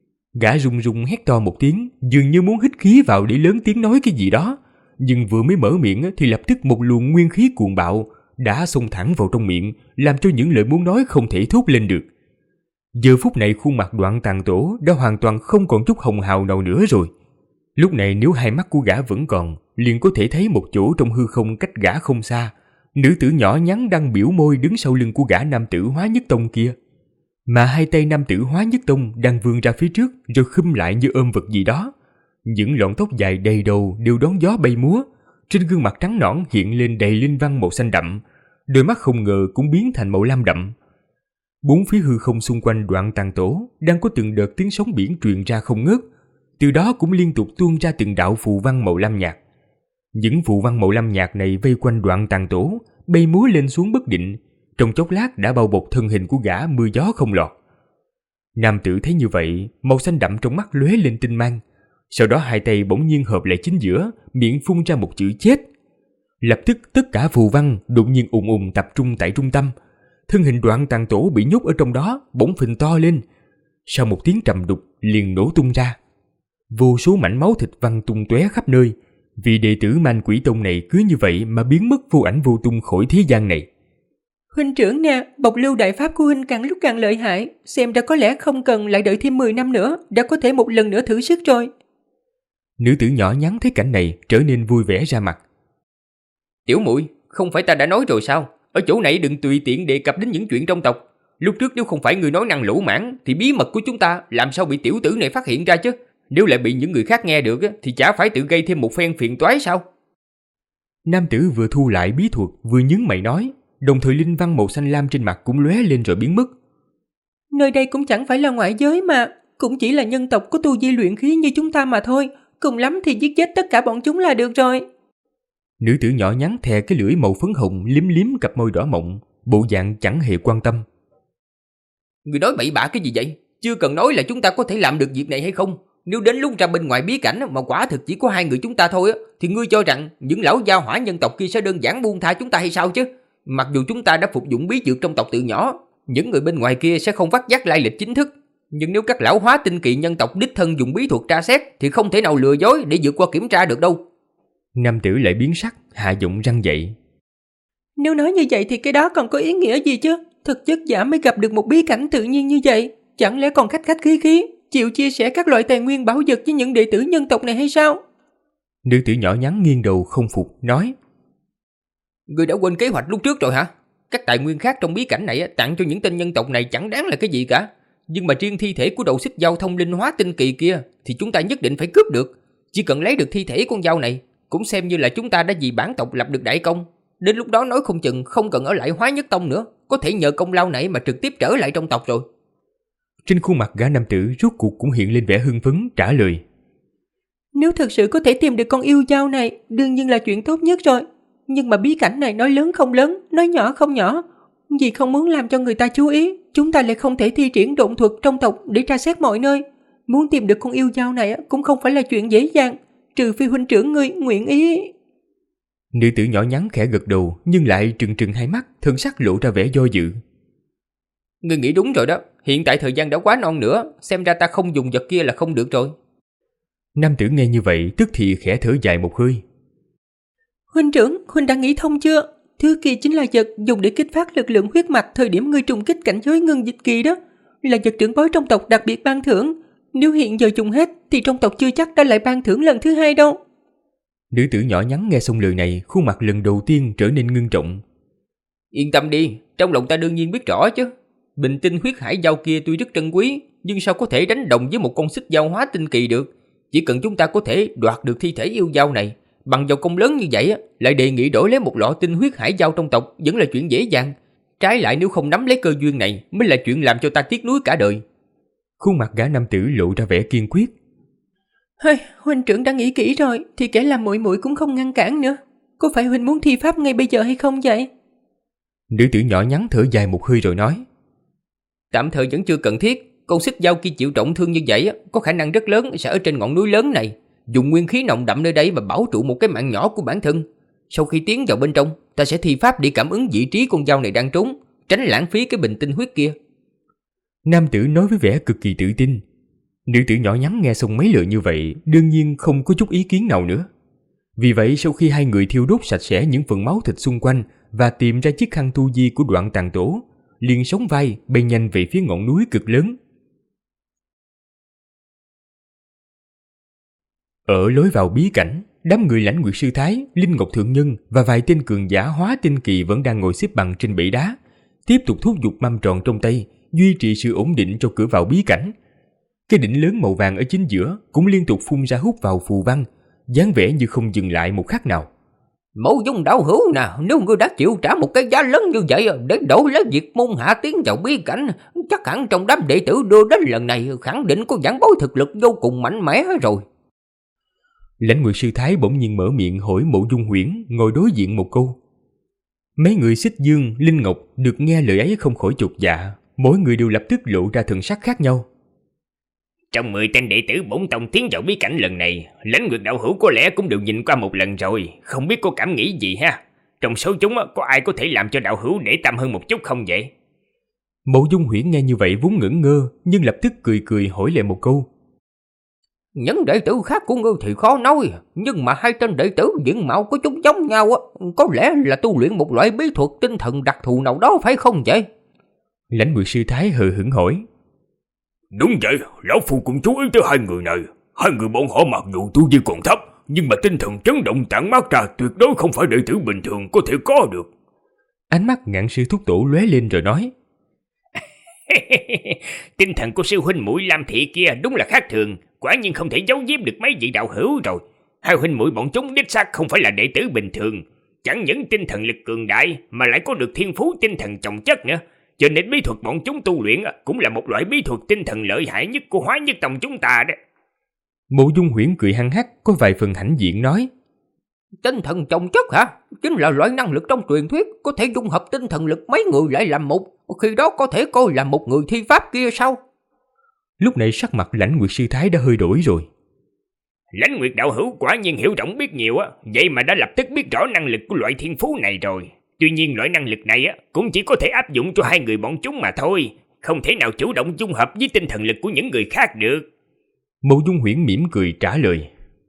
Gã run run hét to một tiếng, dường như muốn hít khí vào để lớn tiếng nói cái gì đó, nhưng vừa mới mở miệng thì lập tức một luồng nguyên khí cuồng bạo đã xông thẳng vào trong miệng, làm cho những lời muốn nói không thể thốt lên được. Giờ phút này khuôn mặt Đoạn Tàn Tổ đã hoàn toàn không còn chút hồng hào nào nữa rồi. Lúc này nếu hai mắt của gã vẫn còn, liền có thể thấy một chỗ trong hư không cách gã không xa, nữ tử nhỏ nhắn đang biểu môi đứng sau lưng của gã nam tử Hóa Nhất Tông kia. Mà hai tay nam tử Hóa Nhất Tông đang vươn ra phía trước rồi khum lại như ôm vật gì đó. Những lọn tóc dài đầy đầu đều đón gió bay múa, trên gương mặt trắng nõn hiện lên đầy linh văn màu xanh đậm, đôi mắt không ngờ cũng biến thành màu lam đậm. Bốn phía hư không xung quanh Đoạn Tàn Tổ đang có từng đợt tiếng sóng biển truyền ra không ngớt, từ đó cũng liên tục tuôn ra từng đạo phù văn màu lam nhạt. Những phù văn màu lam nhạt này vây quanh Đoạn Tàn Tổ, bay múa lên xuống bất định, trong chốc lát đã bao bọc thân hình của gã mưa gió không lọt. Nam tử thấy như vậy, màu xanh đậm trong mắt lóe lên tinh mang, sau đó hai tay bỗng nhiên hợp lại chính giữa, miệng phun ra một chữ chết. Lập tức tất cả phù văn đột nhiên ùn ùn tập trung tại trung tâm. Thân hình Đoạn Tàn Tổ bị nhốt ở trong đó bỗng phình to lên, sau một tiếng trầm đục liền nổ tung ra. Vô số mảnh máu thịt văng tung tóe khắp nơi. Vị đệ tử Man Quỷ Tông này cứ như vậy mà biến mất vô ảnh vô tung khỏi thế gian này.
Huynh trưởng nè, bộc lưu đại pháp của huynh càng lúc càng lợi hại, xem ra có lẽ không cần lại đợi thêm 10 năm nữa, đã có thể một lần nữa thử sức rồi.
Nữ tử nhỏ nhắn thấy cảnh này trở nên vui vẻ ra mặt.
Tiểu muội, không phải ta đã nói rồi sao? Ở chỗ này đừng tùy tiện đề cập đến những chuyện trong tộc. Lúc trước nếu không phải người nói năng lỗ mãng thì bí mật của chúng ta làm sao bị tiểu tử này phát hiện ra chứ? Nếu lại bị những người khác nghe được thì chả phải tự gây thêm một phen phiền toái sao?
Nam tử vừa thu lại bí thuật vừa nhướng mày nói, đồng thời linh văn màu xanh lam trên mặt cũng lóe lên rồi biến mất.
Nơi đây cũng chẳng phải là ngoại giới mà, cũng chỉ là nhân tộc có tu vi luyện khí như chúng ta mà thôi, cùng lắm thì giết chết tất cả bọn chúng là được rồi.
Nữ tử nhỏ nhắn thè cái lưỡi màu phấn hồng liếm liếm cặp môi đỏ mọng, bộ dạng chẳng hề quan tâm.
Người nói bậy bạ cái gì vậy? Chưa cần nói là chúng ta có thể làm được việc này hay không. Nếu đến lúc ra bên ngoài bí cảnh mà quả thực chỉ có hai người chúng ta thôi thì ngươi cho rằng những lão gia hỏa nhân tộc kia sẽ đơn giản buông tha chúng ta hay sao chứ? Mặc dù chúng ta đã phục dụng bí dược trong tộc từ nhỏ, những người bên ngoài kia sẽ không vắt vác lai lịch chính thức, nhưng nếu các lão hóa tinh kỳ nhân tộc đích thân dùng bí thuật tra xét thì không thể nào lừa dối để vượt qua kiểm tra được đâu.
Nam tử lại biến sắc, hạ giọng răn dậy.
Nếu nói như vậy thì cái đó còn có ý nghĩa gì chứ? Thực chất giả mới gặp được một bí cảnh tự nhiên như vậy, chẳng lẽ còn khách khách khí khí chịu chia sẻ các loại tài nguyên bảo vật với những đệ tử nhân tộc này hay sao?
Nữ tử nhỏ nhắn nghiêng đầu không phục, nói.
Ngươi đã quên kế hoạch lúc trước rồi hả? Các tài nguyên khác trong bí cảnh này tặng cho những tên nhân tộc này chẳng đáng là cái gì cả. Nhưng mà riêng thi thể của đầu xích dao thông linh hóa tinh kỳ kia thì chúng ta nhất định phải cướp được. Chỉ cần lấy được thi thể con dao này, cũng xem như là chúng ta đã vì bản tộc lập được đại công. Đến lúc đó nói không chừng không cần ở lại Hóa Nhất Tông nữa, có thể nhờ công lao này mà trực tiếp trở lại trong tộc rồi.
Trên khuôn mặt gã nam tử rốt cuộc cũng hiện lên vẻ hưng phấn trả lời.
Nếu thực sự có thể tìm được con yêu dao này, đương nhiên là chuyện tốt nhất rồi. Nhưng mà bí cảnh này nói lớn không lớn, nói nhỏ không nhỏ. Vì không muốn làm cho người ta chú ý, chúng ta lại không thể thi triển độn thuật trong tộc để tra xét mọi nơi. Muốn tìm được con yêu dao này cũng không phải là chuyện dễ dàng, trừ phi huynh trưởng ngươi nguyện ý.
Nữ tử nhỏ nhắn khẽ gật đầu, nhưng lại trừng trừng hai mắt, thân sắc lộ ra vẻ do dự.
Ngươi nghĩ đúng rồi đó, hiện tại thời gian đã quá non nữa, xem ra ta không dùng vật kia là không được rồi.
Nam tử nghe như vậy tức thì khẽ thở dài một hơi.
Huynh trưởng, huynh đã nghĩ thông chưa? Thứ kia chính là vật dùng để kích phát lực lượng huyết mạch thời điểm ngươi trùng kích cảnh giới ngưng dịch kỳ đó, là vật trưởng bối trong tộc đặc biệt ban thưởng. Nếu hiện giờ dùng hết thì trong tộc chưa chắc đã lại ban thưởng lần thứ hai đâu.
Nữ tử nhỏ nhắn nghe xong lời này, khuôn mặt lần đầu tiên trở nên ngưng trọng.
Yên tâm đi, trong lòng ta đương nhiên biết rõ chứ. Bình tinh huyết hải dao kia tuy rất trân quý, nhưng sao có thể đánh đồng với một con xích dao hóa tinh kỳ được. Chỉ cần chúng ta có thể đoạt được thi thể yêu dao này, bằng vào công lớn như vậy lại đề nghị đổi lấy một lọ tinh huyết hải dao trong tộc vẫn là chuyện dễ dàng. Trái lại nếu không nắm lấy cơ duyên này mới là chuyện làm cho ta tiếc nuối cả đời.
Khuôn mặt gã nam tử lộ ra vẻ kiên quyết.
Huynh trưởng đã nghĩ kỹ rồi thì kẻ làm muội muội cũng không ngăn cản nữa. Có phải huynh muốn thi pháp ngay bây giờ hay không vậy?
Nữ tử nhỏ nhắn thở dài một hơi rồi nói.
Tạm thời vẫn chưa cần thiết. Con xích dao kia chịu trọng thương như vậy có khả năng rất lớn sẽ ở trên ngọn núi lớn này, dùng nguyên khí nồng đậm nơi đây mà bảo trụ một cái mạng nhỏ của bản thân. Sau khi tiến vào bên trong, ta sẽ thi pháp để cảm ứng vị trí con dao này đang trốn, tránh lãng phí cái bình tinh huyết kia.
Nam tử nói với vẻ cực kỳ tự tin. Nữ tử nhỏ nhắn nghe xong mấy lời như vậy, đương nhiên không có chút ý kiến nào nữa. Vì vậy sau khi hai người thiêu đốt sạch sẽ những phần máu thịt xung quanh và tìm ra chiếc khăn tu di của Đoạn Tàn Tổ, liền sóng vai bay nhanh về phía ngọn núi cực lớn. Ở lối vào bí cảnh, đám người Lãnh Nguyệt Sư Thái, Linh Ngọc Thượng Nhân và vài tên cường giả hóa tinh kỳ vẫn đang ngồi xếp bằng trên bệ đá, tiếp tục thúc giục mâm tròn trong tay, duy trì sự ổn định cho cửa vào bí cảnh. Cái đỉnh lớn màu vàng ở chính giữa cũng liên tục phun ra hút vào phù văn, dáng vẻ như không dừng lại một khắc nào.
Mộ Dung đạo hữu nè, nếu ngươi đã chịu trả một cái giá lớn như vậy để đổi lấy việc môn hạ tiến vào bí cảnh, chắc hẳn trong đám đệ tử đưa đến lần này khẳng định có giảng bối thực lực vô cùng mạnh mẽ rồi.
Lãnh Nguyệt Sư Thái bỗng nhiên mở miệng hỏi Mộ Dung Huyễn ngồi đối diện một câu. Mấy người Xích Dương, Linh Ngọc được nghe lời ấy không khỏi chột dạ, mỗi người đều lập tức lộ ra thần sắc khác nhau.
Trong 10 tên đệ tử bổn tông tiến vào bí cảnh lần này, Lãnh Nguyệt đạo hữu có lẽ cũng đều nhìn qua một lần rồi, không biết có cảm nghĩ gì ha? Trong số chúng có ai có thể làm cho đạo hữu để tâm hơn một chút không vậy?
Mộ Dung Huyễn nghe như vậy vốn ngẩn ngơ, nhưng lập tức cười cười hỏi lại một câu.
Những đệ tử khác của ngươi thì khó nói, nhưng mà 2 tên đệ tử diện mạo của chúng giống nhau có lẽ là tu luyện một loại bí thuật tinh thần đặc thù nào đó phải không vậy?
Lãnh Nguyệt Sư Thái hờ hững hỏi.
Đúng vậy, lão phu cũng chú ý tới 2 người này. 2 người bọn họ mặc dù tu vi còn thấp, nhưng mà tinh thần chấn động tản mát ra tuyệt đối không phải đệ tử bình thường có thể có được.
Ánh mắt Ngạn Sư Thúc Tổ lóe lên rồi nói.
Tinh thần của sư huynh muội Lam Thị kia đúng là khác thường, quả nhiên không thể giấu giếm được mấy vị đạo hữu rồi. 2 huynh muội bọn chúng đích xác không phải là đệ tử bình thường, chẳng những tinh thần lực cường đại mà lại có được thiên phú tinh thần chồng chất nữa. Cho nên bí thuật bọn chúng tu luyện cũng là một loại bí thuật tinh thần lợi hại nhất của Hóa Nhất Tông chúng ta đó.
Mộ Dung Huyễn cười hăng hắc, có vài phần hãnh diện nói.
Tinh thần chồng chất hả? Chính là loại năng lực trong truyền thuyết có thể dung hợp tinh thần lực mấy người lại làm một, khi đó có thể coi là một người thi pháp kia sao?
Lúc này sắc mặt Lãnh Nguyệt Sư Thái đã hơi đổi rồi.
Lãnh Nguyệt đạo hữu quả nhiên hiểu rộng biết nhiều vậy mà đã lập tức biết rõ năng lực của loại thiên phú này rồi. Tuy nhiên loại năng lực này cũng chỉ có thể áp dụng cho 2 người bọn chúng mà thôi, không thể nào chủ động dung hợp với tinh thần lực của những người khác được.
Mộ Dung Huyễn mỉm cười trả lời.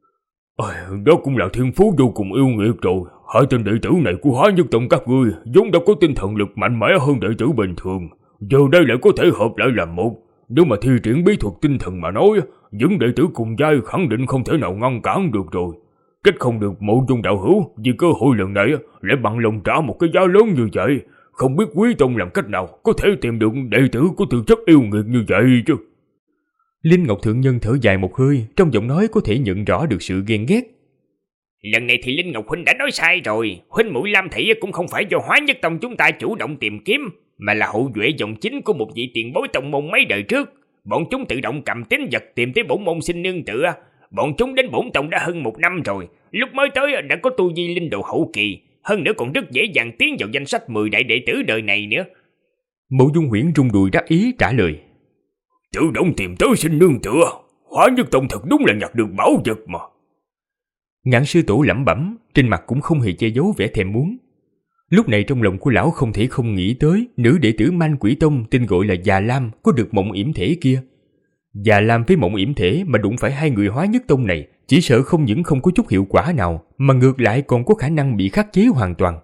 Đó cũng là thiên phú vô cùng yêu nghiệt rồi. 2 tên đệ tử này của Hóa Nhất Tông các ngươi vốn đã có tinh thần lực mạnh mẽ hơn đệ tử bình thường, giờ đây lại có thể hợp lại làm một. Nếu mà thi triển bí thuật tinh thần mà nói, những đệ tử cùng giai khẳng định không thể nào ngăn cản được rồi. Trách không được Mộ Dung đạo hữu vì cơ hội lần này lại bằng lòng trả một cái giá lớn như vậy. Không biết Quý Tông làm cách nào có thể tìm được đệ tử có tư chất yêu nghiệt như vậy chứ.
Linh Ngọc Thượng Nhân thở dài một hơi, trong giọng nói có thể nhận rõ được sự ghen ghét.
Lần này thì Linh Ngọc huynh đã nói sai rồi. Huynh muội Lam Thị cũng không phải do Hóa Nhất Tông chúng ta chủ động tìm kiếm, mà là hậu duệ dòng chính của một vị tiền bối tông môn mấy đời trước. Bọn chúng tự động cầm tín vật tìm tới bổn môn xin nương tựa. Bọn chúng đến bổn tông đã hơn 1 năm rồi, lúc mới tới đã có tu vi linh độ hậu kỳ, hơn nữa còn rất dễ dàng tiến vào danh sách 10 đại đệ tử đời này nữa.
Mộ Dung Huyễn rung đùi đắc ý trả lời.
Tự động tìm tới xin nương tựa, Hóa Nhất Tông thật đúng là nhặt được bảo vật mà.
Ngạn Sư Tổ lẩm bẩm, trên mặt cũng không hề che giấu vẻ thèm muốn. Lúc này trong lòng của lão không thể không nghĩ tới nữ đệ tử Man Quỷ Tông tên gọi là Già Lam có được mộng yểm thể kia. Già Lam với mộng yểm thể mà đụng phải 2 người Hóa Nhất Tông này, chỉ sợ không những không có chút hiệu quả nào, mà ngược lại còn có khả năng bị khắc chế hoàn toàn.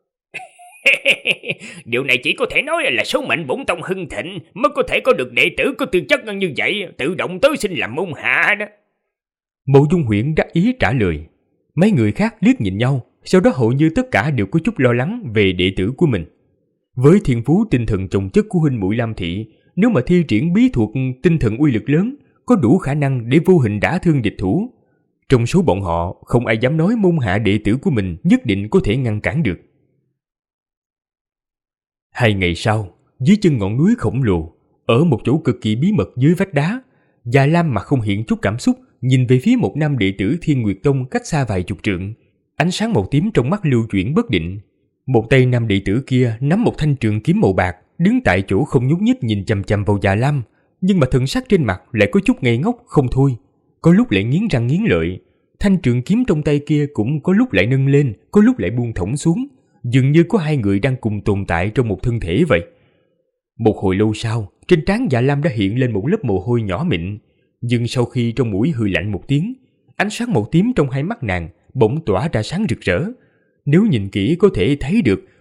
Điều này chỉ có thể nói là số mệnh bổn tông hưng thịnh mới có thể có được đệ tử có tư chất như vậy, tự động tới xin làm môn hạ đó.
Mộ Dung Huyễn đắc ý trả lời. Mấy người khác liếc nhìn nhau, sau đó hầu như tất cả đều có chút lo lắng về đệ tử của mình. Với thiên phú tinh thần chồng chất của huynh muội Lam Thị, nếu mà thi triển bí thuật tinh thần uy lực lớn, có đủ khả năng để vô hình đả thương địch thủ. Trong số bọn họ, không ai dám nói môn hạ đệ tử của mình nhất định có thể ngăn cản được. 2 ngày sau, dưới chân ngọn núi khổng lồ, ở một chỗ cực kỳ bí mật dưới vách đá, Già Lam mà không hiện chút cảm xúc, nhìn về phía một nam đệ tử Thiên Nguyệt Tông cách xa vài chục trượng. Ánh sáng màu tím trong mắt lưu chuyển bất định. Một tay nam đệ tử kia nắm một thanh trường kiếm màu bạc, đứng tại chỗ không nhúc nhích nhìn chằm chằm vào Già Lam, nhưng mà thần sắc trên mặt lại có chút ngây ngốc không thôi. Có lúc lại nghiến răng nghiến lợi, thanh trường kiếm trong tay kia cũng có lúc lại nâng lên, có lúc lại buông thõng xuống, dường như có 2 người đang cùng tồn tại trong một thân thể vậy. Một hồi lâu sau, trên trán Dạ Lam đã hiện lên một lớp mồ hôi nhỏ mịn, nhưng sau khi trong mũi hừ lạnh một tiếng, ánh sáng màu tím trong hai mắt nàng bỗng tỏa ra sáng rực rỡ. Nếu nhìn kỹ có thể thấy được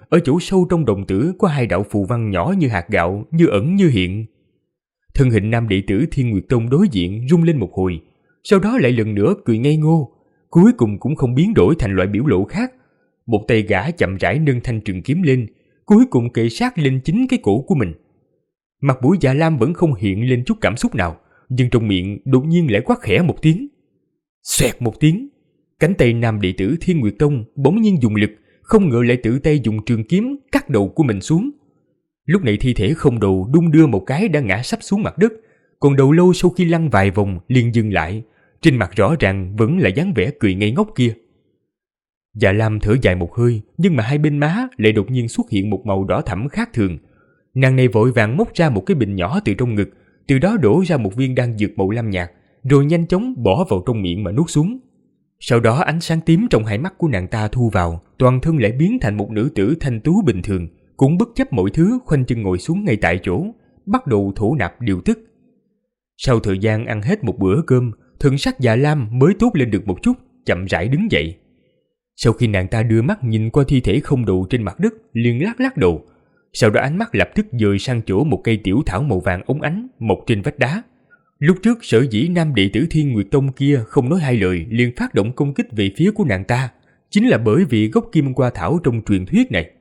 ở chỗ sâu trong đồng tử có 2 đạo phù văn nhỏ như hạt gạo, như ẩn như hiện. Thân hình nam đệ tử Thiên Nguyệt Tông đối diện rung lên một hồi, sau đó lại lần nữa cười ngây ngô, cuối cùng cũng không biến đổi thành loại biểu lộ khác. Một tay gã chậm rãi nâng thanh trường kiếm lên, cuối cùng kề sát lên chính cái cổ của mình. Mặt mũi Dạ Lam vẫn không hiện lên chút cảm xúc nào, nhưng trong miệng đột nhiên lại quát khẽ một tiếng. Xoẹt một tiếng, cánh tay nam đệ tử Thiên Nguyệt Tông bỗng nhiên dùng lực, không ngờ lại tự tay dùng trường kiếm cắt đầu của mình xuống. Lúc này thi thể không đầu đung đưa một cái đã ngã sắp xuống mặt đất, còn đầu lâu sau khi lăn vài vòng liền dừng lại, trên mặt rõ ràng vẫn là dáng vẻ cười ngây ngốc kia. Dạ Lam thở dài một hơi, nhưng mà hai bên má lại đột nhiên xuất hiện một màu đỏ thẫm khác thường. Nàng này vội vàng móc ra một cái bình nhỏ từ trong ngực, từ đó đổ ra một viên đan dược màu lam nhạt, rồi nhanh chóng bỏ vào trong miệng mà nuốt xuống. Sau đó ánh sáng tím trong hai mắt của nàng ta thu vào, toàn thân lại biến thành một nữ tử thanh tú bình thường, cũng bất chấp mọi thứ khoanh chân ngồi xuống ngay tại chỗ, bắt đầu thổ nạp điều tức. Sau thời gian ăn hết một bữa cơm, thần sắc Dạ Lam mới tốt lên được một chút, chậm rãi đứng dậy. Sau khi nàng ta đưa mắt nhìn qua thi thể không đầu trên mặt đất, liền lắc lắc đầu. Sau đó ánh mắt lập tức dời sang chỗ một cây tiểu thảo màu vàng óng ánh mọc trên vách đá. Lúc trước sở dĩ nam đệ tử Thiên Nguyệt Tông kia không nói hai lời liền phát động công kích về phía của nàng ta, chính là bởi vì gốc kim qua thảo trong truyền thuyết này.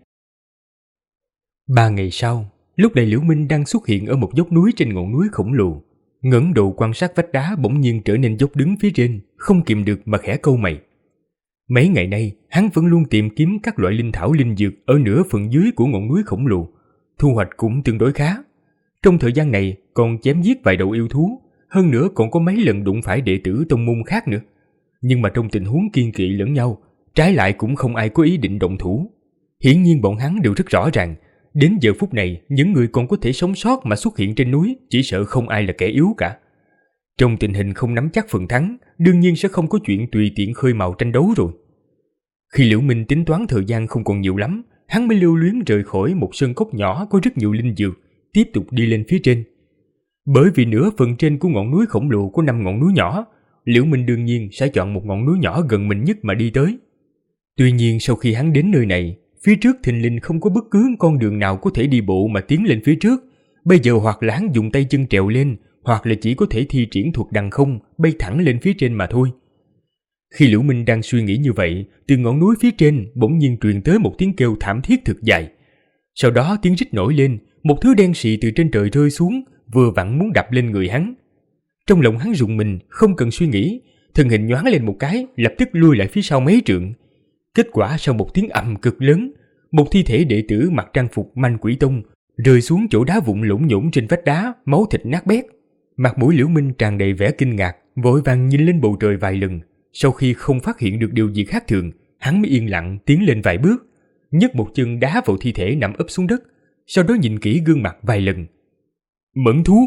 3 ngày sau, lúc này Liễu Minh đang xuất hiện ở một dốc núi trên ngọn núi khổng lồ. Ngẩng đầu quan sát vách đá bỗng nhiên trở nên dốc đứng phía trên, không kìm được mà khẽ cau mày. Mấy ngày nay, hắn vẫn luôn tìm kiếm các loại linh thảo linh dược ở nửa phần dưới của ngọn núi khổng lồ, thu hoạch cũng tương đối khá. Trong thời gian này còn chém giết vài đầu yêu thú, hơn nữa còn có mấy lần đụng phải đệ tử tông môn khác nữa. Nhưng mà trong tình huống kiên kỵ lẫn nhau, trái lại cũng không ai có ý định động thủ. Hiển nhiên bọn hắn đều rất rõ ràng, đến giờ phút này những người còn có thể sống sót mà xuất hiện trên núi chỉ sợ không ai là kẻ yếu cả. Trong tình hình không nắm chắc phần thắng, đương nhiên sẽ không có chuyện tùy tiện khơi mào tranh đấu rồi. Khi Liễu Minh tính toán thời gian không còn nhiều lắm, hắn mới lưu luyến rời khỏi một sơn cốc nhỏ có rất nhiều linh dược, tiếp tục đi lên phía trên. Bởi vì nửa phần trên của ngọn núi khổng lồ có 5 ngọn núi nhỏ, Liễu Minh đương nhiên sẽ chọn một ngọn núi nhỏ gần mình nhất mà đi tới. Tuy nhiên sau khi hắn đến nơi này, phía trước thình lình không có bất cứ con đường nào có thể đi bộ mà tiến lên phía trước. Bây giờ hoặc là hắn dùng tay chân trèo lên, hoặc là chỉ có thể thi triển thuật đằng không, bay thẳng lên phía trên mà thôi. Khi Liễu Minh đang suy nghĩ như vậy, từ ngọn núi phía trên bỗng nhiên truyền tới một tiếng kêu thảm thiết thực dài. Sau đó tiếng rít nổi lên, một thứ đen xì từ trên trời rơi xuống, vừa vặn muốn đập lên người hắn. Trong lòng hắn rùng mình, không cần suy nghĩ, thân hình nhoáng lên một cái, lập tức lui lại phía sau mấy trượng. Kết quả sau một tiếng ầm cực lớn, một thi thể đệ tử mặc trang phục Manh Quỷ Tông rơi xuống chỗ đá vụn lủng nhủng trên vách đá, máu thịt nát bét. Mặt mũi Liễu Minh tràn đầy vẻ kinh ngạc, vội vàng nhìn lên bầu trời vài lần. Sau khi không phát hiện được điều gì khác thường, hắn mới yên lặng tiến lên vài bước, nhấc một chân đá vào thi thể nằm ấp xuống đất, sau đó nhìn kỹ gương mặt vài lần. Mẫn thú!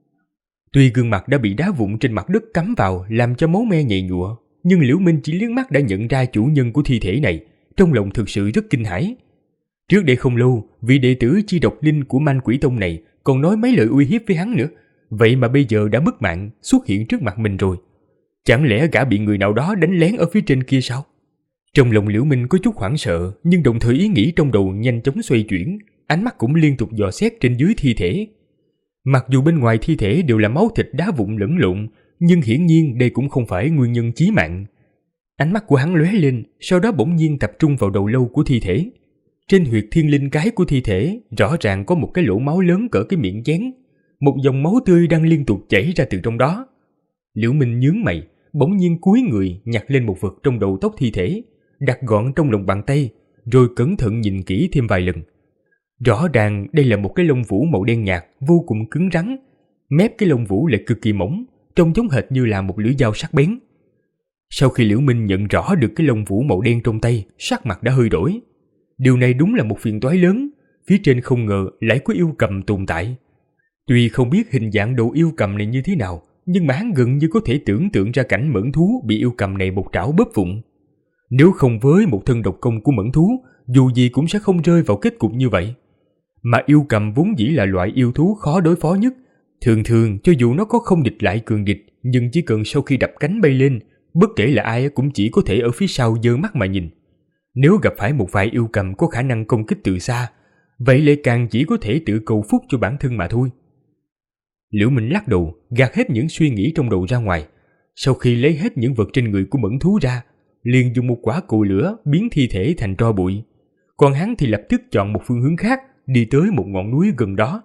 Tuy gương mặt đã bị đá vụn trên mặt đất cắm vào làm cho máu me nhầy nhụa, nhưng Liễu Minh chỉ liếc mắt đã nhận ra chủ nhân của thi thể này, trong lòng thực sự rất kinh hãi. Trước đây không lâu, vị đệ tử chi độc linh của Manh Quỷ Tông này còn nói mấy lời uy hiếp với hắn nữa, vậy mà bây giờ đã mất mạng xuất hiện trước mặt mình rồi. Chẳng lẽ gã bị người nào đó đánh lén ở phía trên kia sao? Trong lòng Liễu Minh có chút hoảng sợ, nhưng đồng thời ý nghĩ trong đầu nhanh chóng xoay chuyển, ánh mắt cũng liên tục dò xét trên dưới thi thể. Mặc dù bên ngoài thi thể đều là máu thịt đá vụn lẫn lộn, nhưng hiển nhiên đây cũng không phải nguyên nhân chí mạng. Ánh mắt của hắn lóe lên, sau đó bỗng nhiên tập trung vào đầu lâu của thi thể. Trên huyệt thiên linh cái của thi thể rõ ràng có một cái lỗ máu lớn cỡ cái miệng chén, một dòng máu tươi đang liên tục chảy ra từ trong đó. Liễu Minh nhướng mày, bỗng nhiên cúi người nhặt lên một vật trong đầu tóc thi thể, đặt gọn trong lòng bàn tay, rồi cẩn thận nhìn kỹ thêm vài lần. Rõ ràng đây là một cái lông vũ màu đen nhạt vô cùng cứng rắn, mép cái lông vũ lại cực kỳ mỏng, trông giống hệt như là một lưỡi dao sắc bén. Sau khi Liễu Minh nhận rõ được cái lông vũ màu đen trong tay, sắc mặt đã hơi đổi. Điều này đúng là một phiền toái lớn, phía trên không ngờ lại có yêu cầm tồn tại. Tuy không biết hình dạng đầu yêu cầm này như thế nào, nhưng mà hắn gần như có thể tưởng tượng ra cảnh mẫn thú bị yêu cầm này một trảo bóp vụn. Nếu không với một thân độc công của mẫn thú, dù gì cũng sẽ không rơi vào kết cục như vậy. Mà yêu cầm vốn dĩ là loại yêu thú khó đối phó nhất. Thường thường cho dù nó có không địch lại cường địch, nhưng chỉ cần sau khi đập cánh bay lên, bất kể là ai cũng chỉ có thể ở phía sau giơ mắt mà nhìn. Nếu gặp phải một vài yêu cầm có khả năng công kích từ xa, vậy lại càng chỉ có thể tự cầu phúc cho bản thân mà thôi. Liễu Minh lắc đầu, gạt hết những suy nghĩ trong đầu ra ngoài. Sau khi lấy hết những vật trên người của mẫn thú ra, liền dùng một quả cầu lửa biến thi thể thành tro bụi. Còn hắn thì lập tức chọn một phương hướng khác, đi tới một ngọn núi gần đó.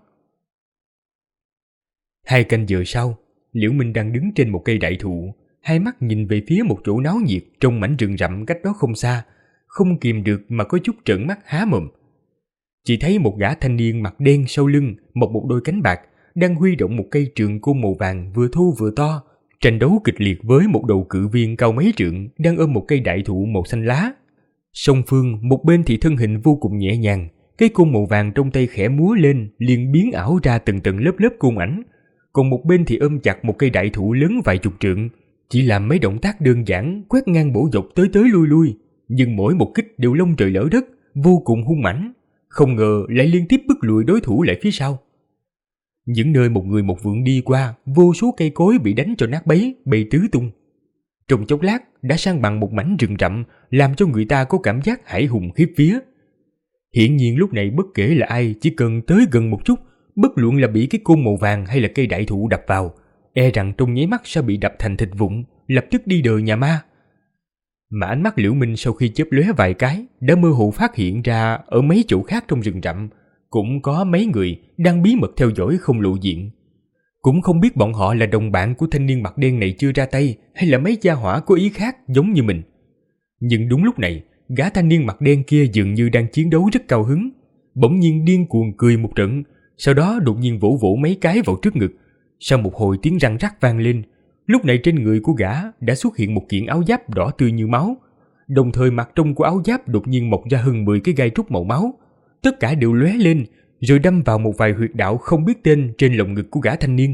2 canh giờ sau, Liễu Minh đang đứng trên một cây đại thụ, hai mắt nhìn về phía một chỗ náo nhiệt trong mảnh rừng rậm cách đó không xa, không kìm được mà có chút trợn mắt há mồm. Chỉ thấy một gã thanh niên mặt đen sau lưng mọc một đôi cánh bạc đang huy động một cây trường côn màu vàng vừa thô vừa to, tranh đấu kịch liệt với một đầu cự viên cao mấy trượng đang ôm một cây đại thụ màu xanh lá. Song phương, một bên thì thân hình vô cùng nhẹ nhàng, cây côn màu vàng trong tay khẽ múa lên liền biến ảo ra từng tầng lớp lớp côn ảnh. Còn một bên thì ôm chặt một cây đại thụ lớn vài chục trượng, chỉ làm mấy động tác đơn giản quét ngang bổ dọc tới tới lui lui, nhưng mỗi một kích đều lông trời lỡ đất, vô cùng hung mãnh, không ngờ lại liên tiếp bức lùi đối thủ lại phía sau. Những nơi một người một vượn đi qua, vô số cây cối bị đánh cho nát bấy, bay tứ tung. Trong chốc lát đã san bằng một mảnh rừng rậm, làm cho người ta có cảm giác hãi hùng khiếp vía. Hiển nhiên lúc này bất kể là ai, chỉ cần tới gần một chút, bất luận là bị cái côn màu vàng hay là cây đại thụ đập vào, e rằng trong nháy mắt sẽ bị đập thành thịt vụn, lập tức đi đời nhà ma. Mà ánh mắt Liễu Minh sau khi chớp lóe vài cái đã mơ hồ phát hiện ra ở mấy chỗ khác trong rừng rậm cũng có mấy người đang bí mật theo dõi không lộ diện. Cũng không biết bọn họ là đồng bạn của thanh niên mặt đen này chưa ra tay, hay là mấy gia hỏa có ý khác giống như mình. Nhưng đúng lúc này, gã thanh niên mặt đen kia dường như đang chiến đấu rất cao hứng, bỗng nhiên điên cuồng cười một trận, sau đó đột nhiên vỗ vỗ mấy cái vào trước ngực. Sau một hồi tiếng răng rắc vang lên, lúc này trên người của gã đã xuất hiện một kiện áo giáp đỏ tươi như máu, đồng thời mặt trong của áo giáp đột nhiên mọc ra hơn 10 cái gai trúc màu máu, tất cả đều lóe lên rồi đâm vào một vài huyệt đạo không biết tên trên lồng ngực của gã thanh niên.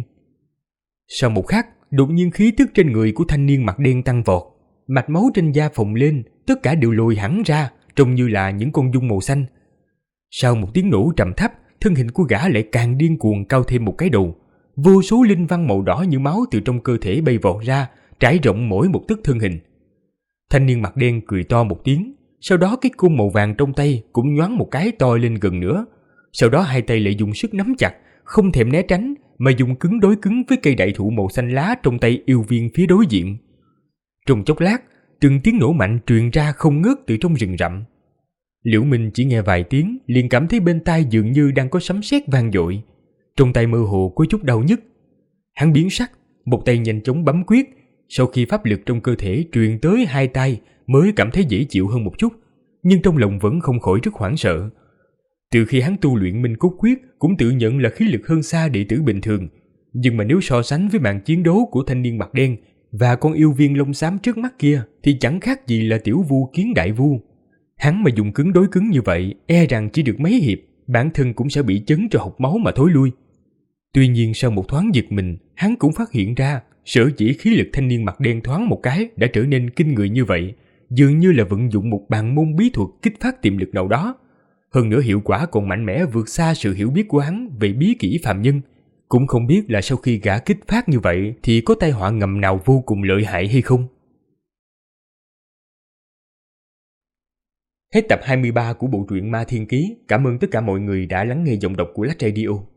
Sau một khắc, đột nhiên khí tức trên người của thanh niên mặt đen tăng vọt, mạch máu trên da phồng lên, tất cả đều lồi hẳn ra, trông như là những con giun màu xanh. Sau một tiếng nổ trầm thấp, thân hình của gã lại càng điên cuồng cao thêm một cái đầu. Vô số linh văn màu đỏ như máu từ trong cơ thể bay vọt ra, trải rộng mỗi một tấc thân hình. Thanh niên mặt đen cười to một tiếng, sau đó cái côn màu vàng trong tay cũng nhoáng một cái to lên gần nữa. Sau đó hai tay lại dùng sức nắm chặt, không thèm né tránh, mà dùng cứng đối cứng với cây đại thụ màu xanh lá trong tay yêu viên phía đối diện. Trong chốc lát, từng tiếng nổ mạnh truyền ra không ngớt từ trong rừng rậm. Liễu Minh chỉ nghe vài tiếng, liền cảm thấy bên tai dường như đang có sấm sét vang dội, trong tay mơ hồ có chút đau nhức. Hắn biến sắc, một tay nhanh chóng bấm quyết, sau khi pháp lực trong cơ thể truyền tới hai tay mới cảm thấy dễ chịu hơn một chút, nhưng trong lòng vẫn không khỏi rất hoảng sợ. Từ khi hắn tu luyện Minh Cốt Quyết cũng tự nhận là khí lực hơn xa đệ tử bình thường, nhưng mà nếu so sánh với màn chiến đấu của thanh niên mặt đen và con yêu viên lông xám trước mắt kia thì chẳng khác gì là tiểu vu kiến đại vu. Hắn mà dùng cứng đối cứng như vậy, e rằng chỉ được mấy hiệp, bản thân cũng sẽ bị chấn cho hộc máu mà thối lui. Tuy nhiên sau một thoáng giật mình, hắn cũng phát hiện ra sở dĩ khí lực thanh niên mặt đen thoáng một cái đã trở nên kinh người như vậy, dường như là vận dụng một bàn môn bí thuật kích phát tiềm lực nào đó. Hơn nữa hiệu quả còn mạnh mẽ vượt xa sự hiểu biết của hắn về bí kỹ phàm nhân. Cũng không biết là sau khi gã kích phát như vậy thì có tai họa ngầm nào vô cùng lợi hại hay không. Hết tập 23 của bộ truyện Ma Thiên Ký. Cảm ơn tất cả mọi người đã lắng nghe giọng đọc của Lách Radio.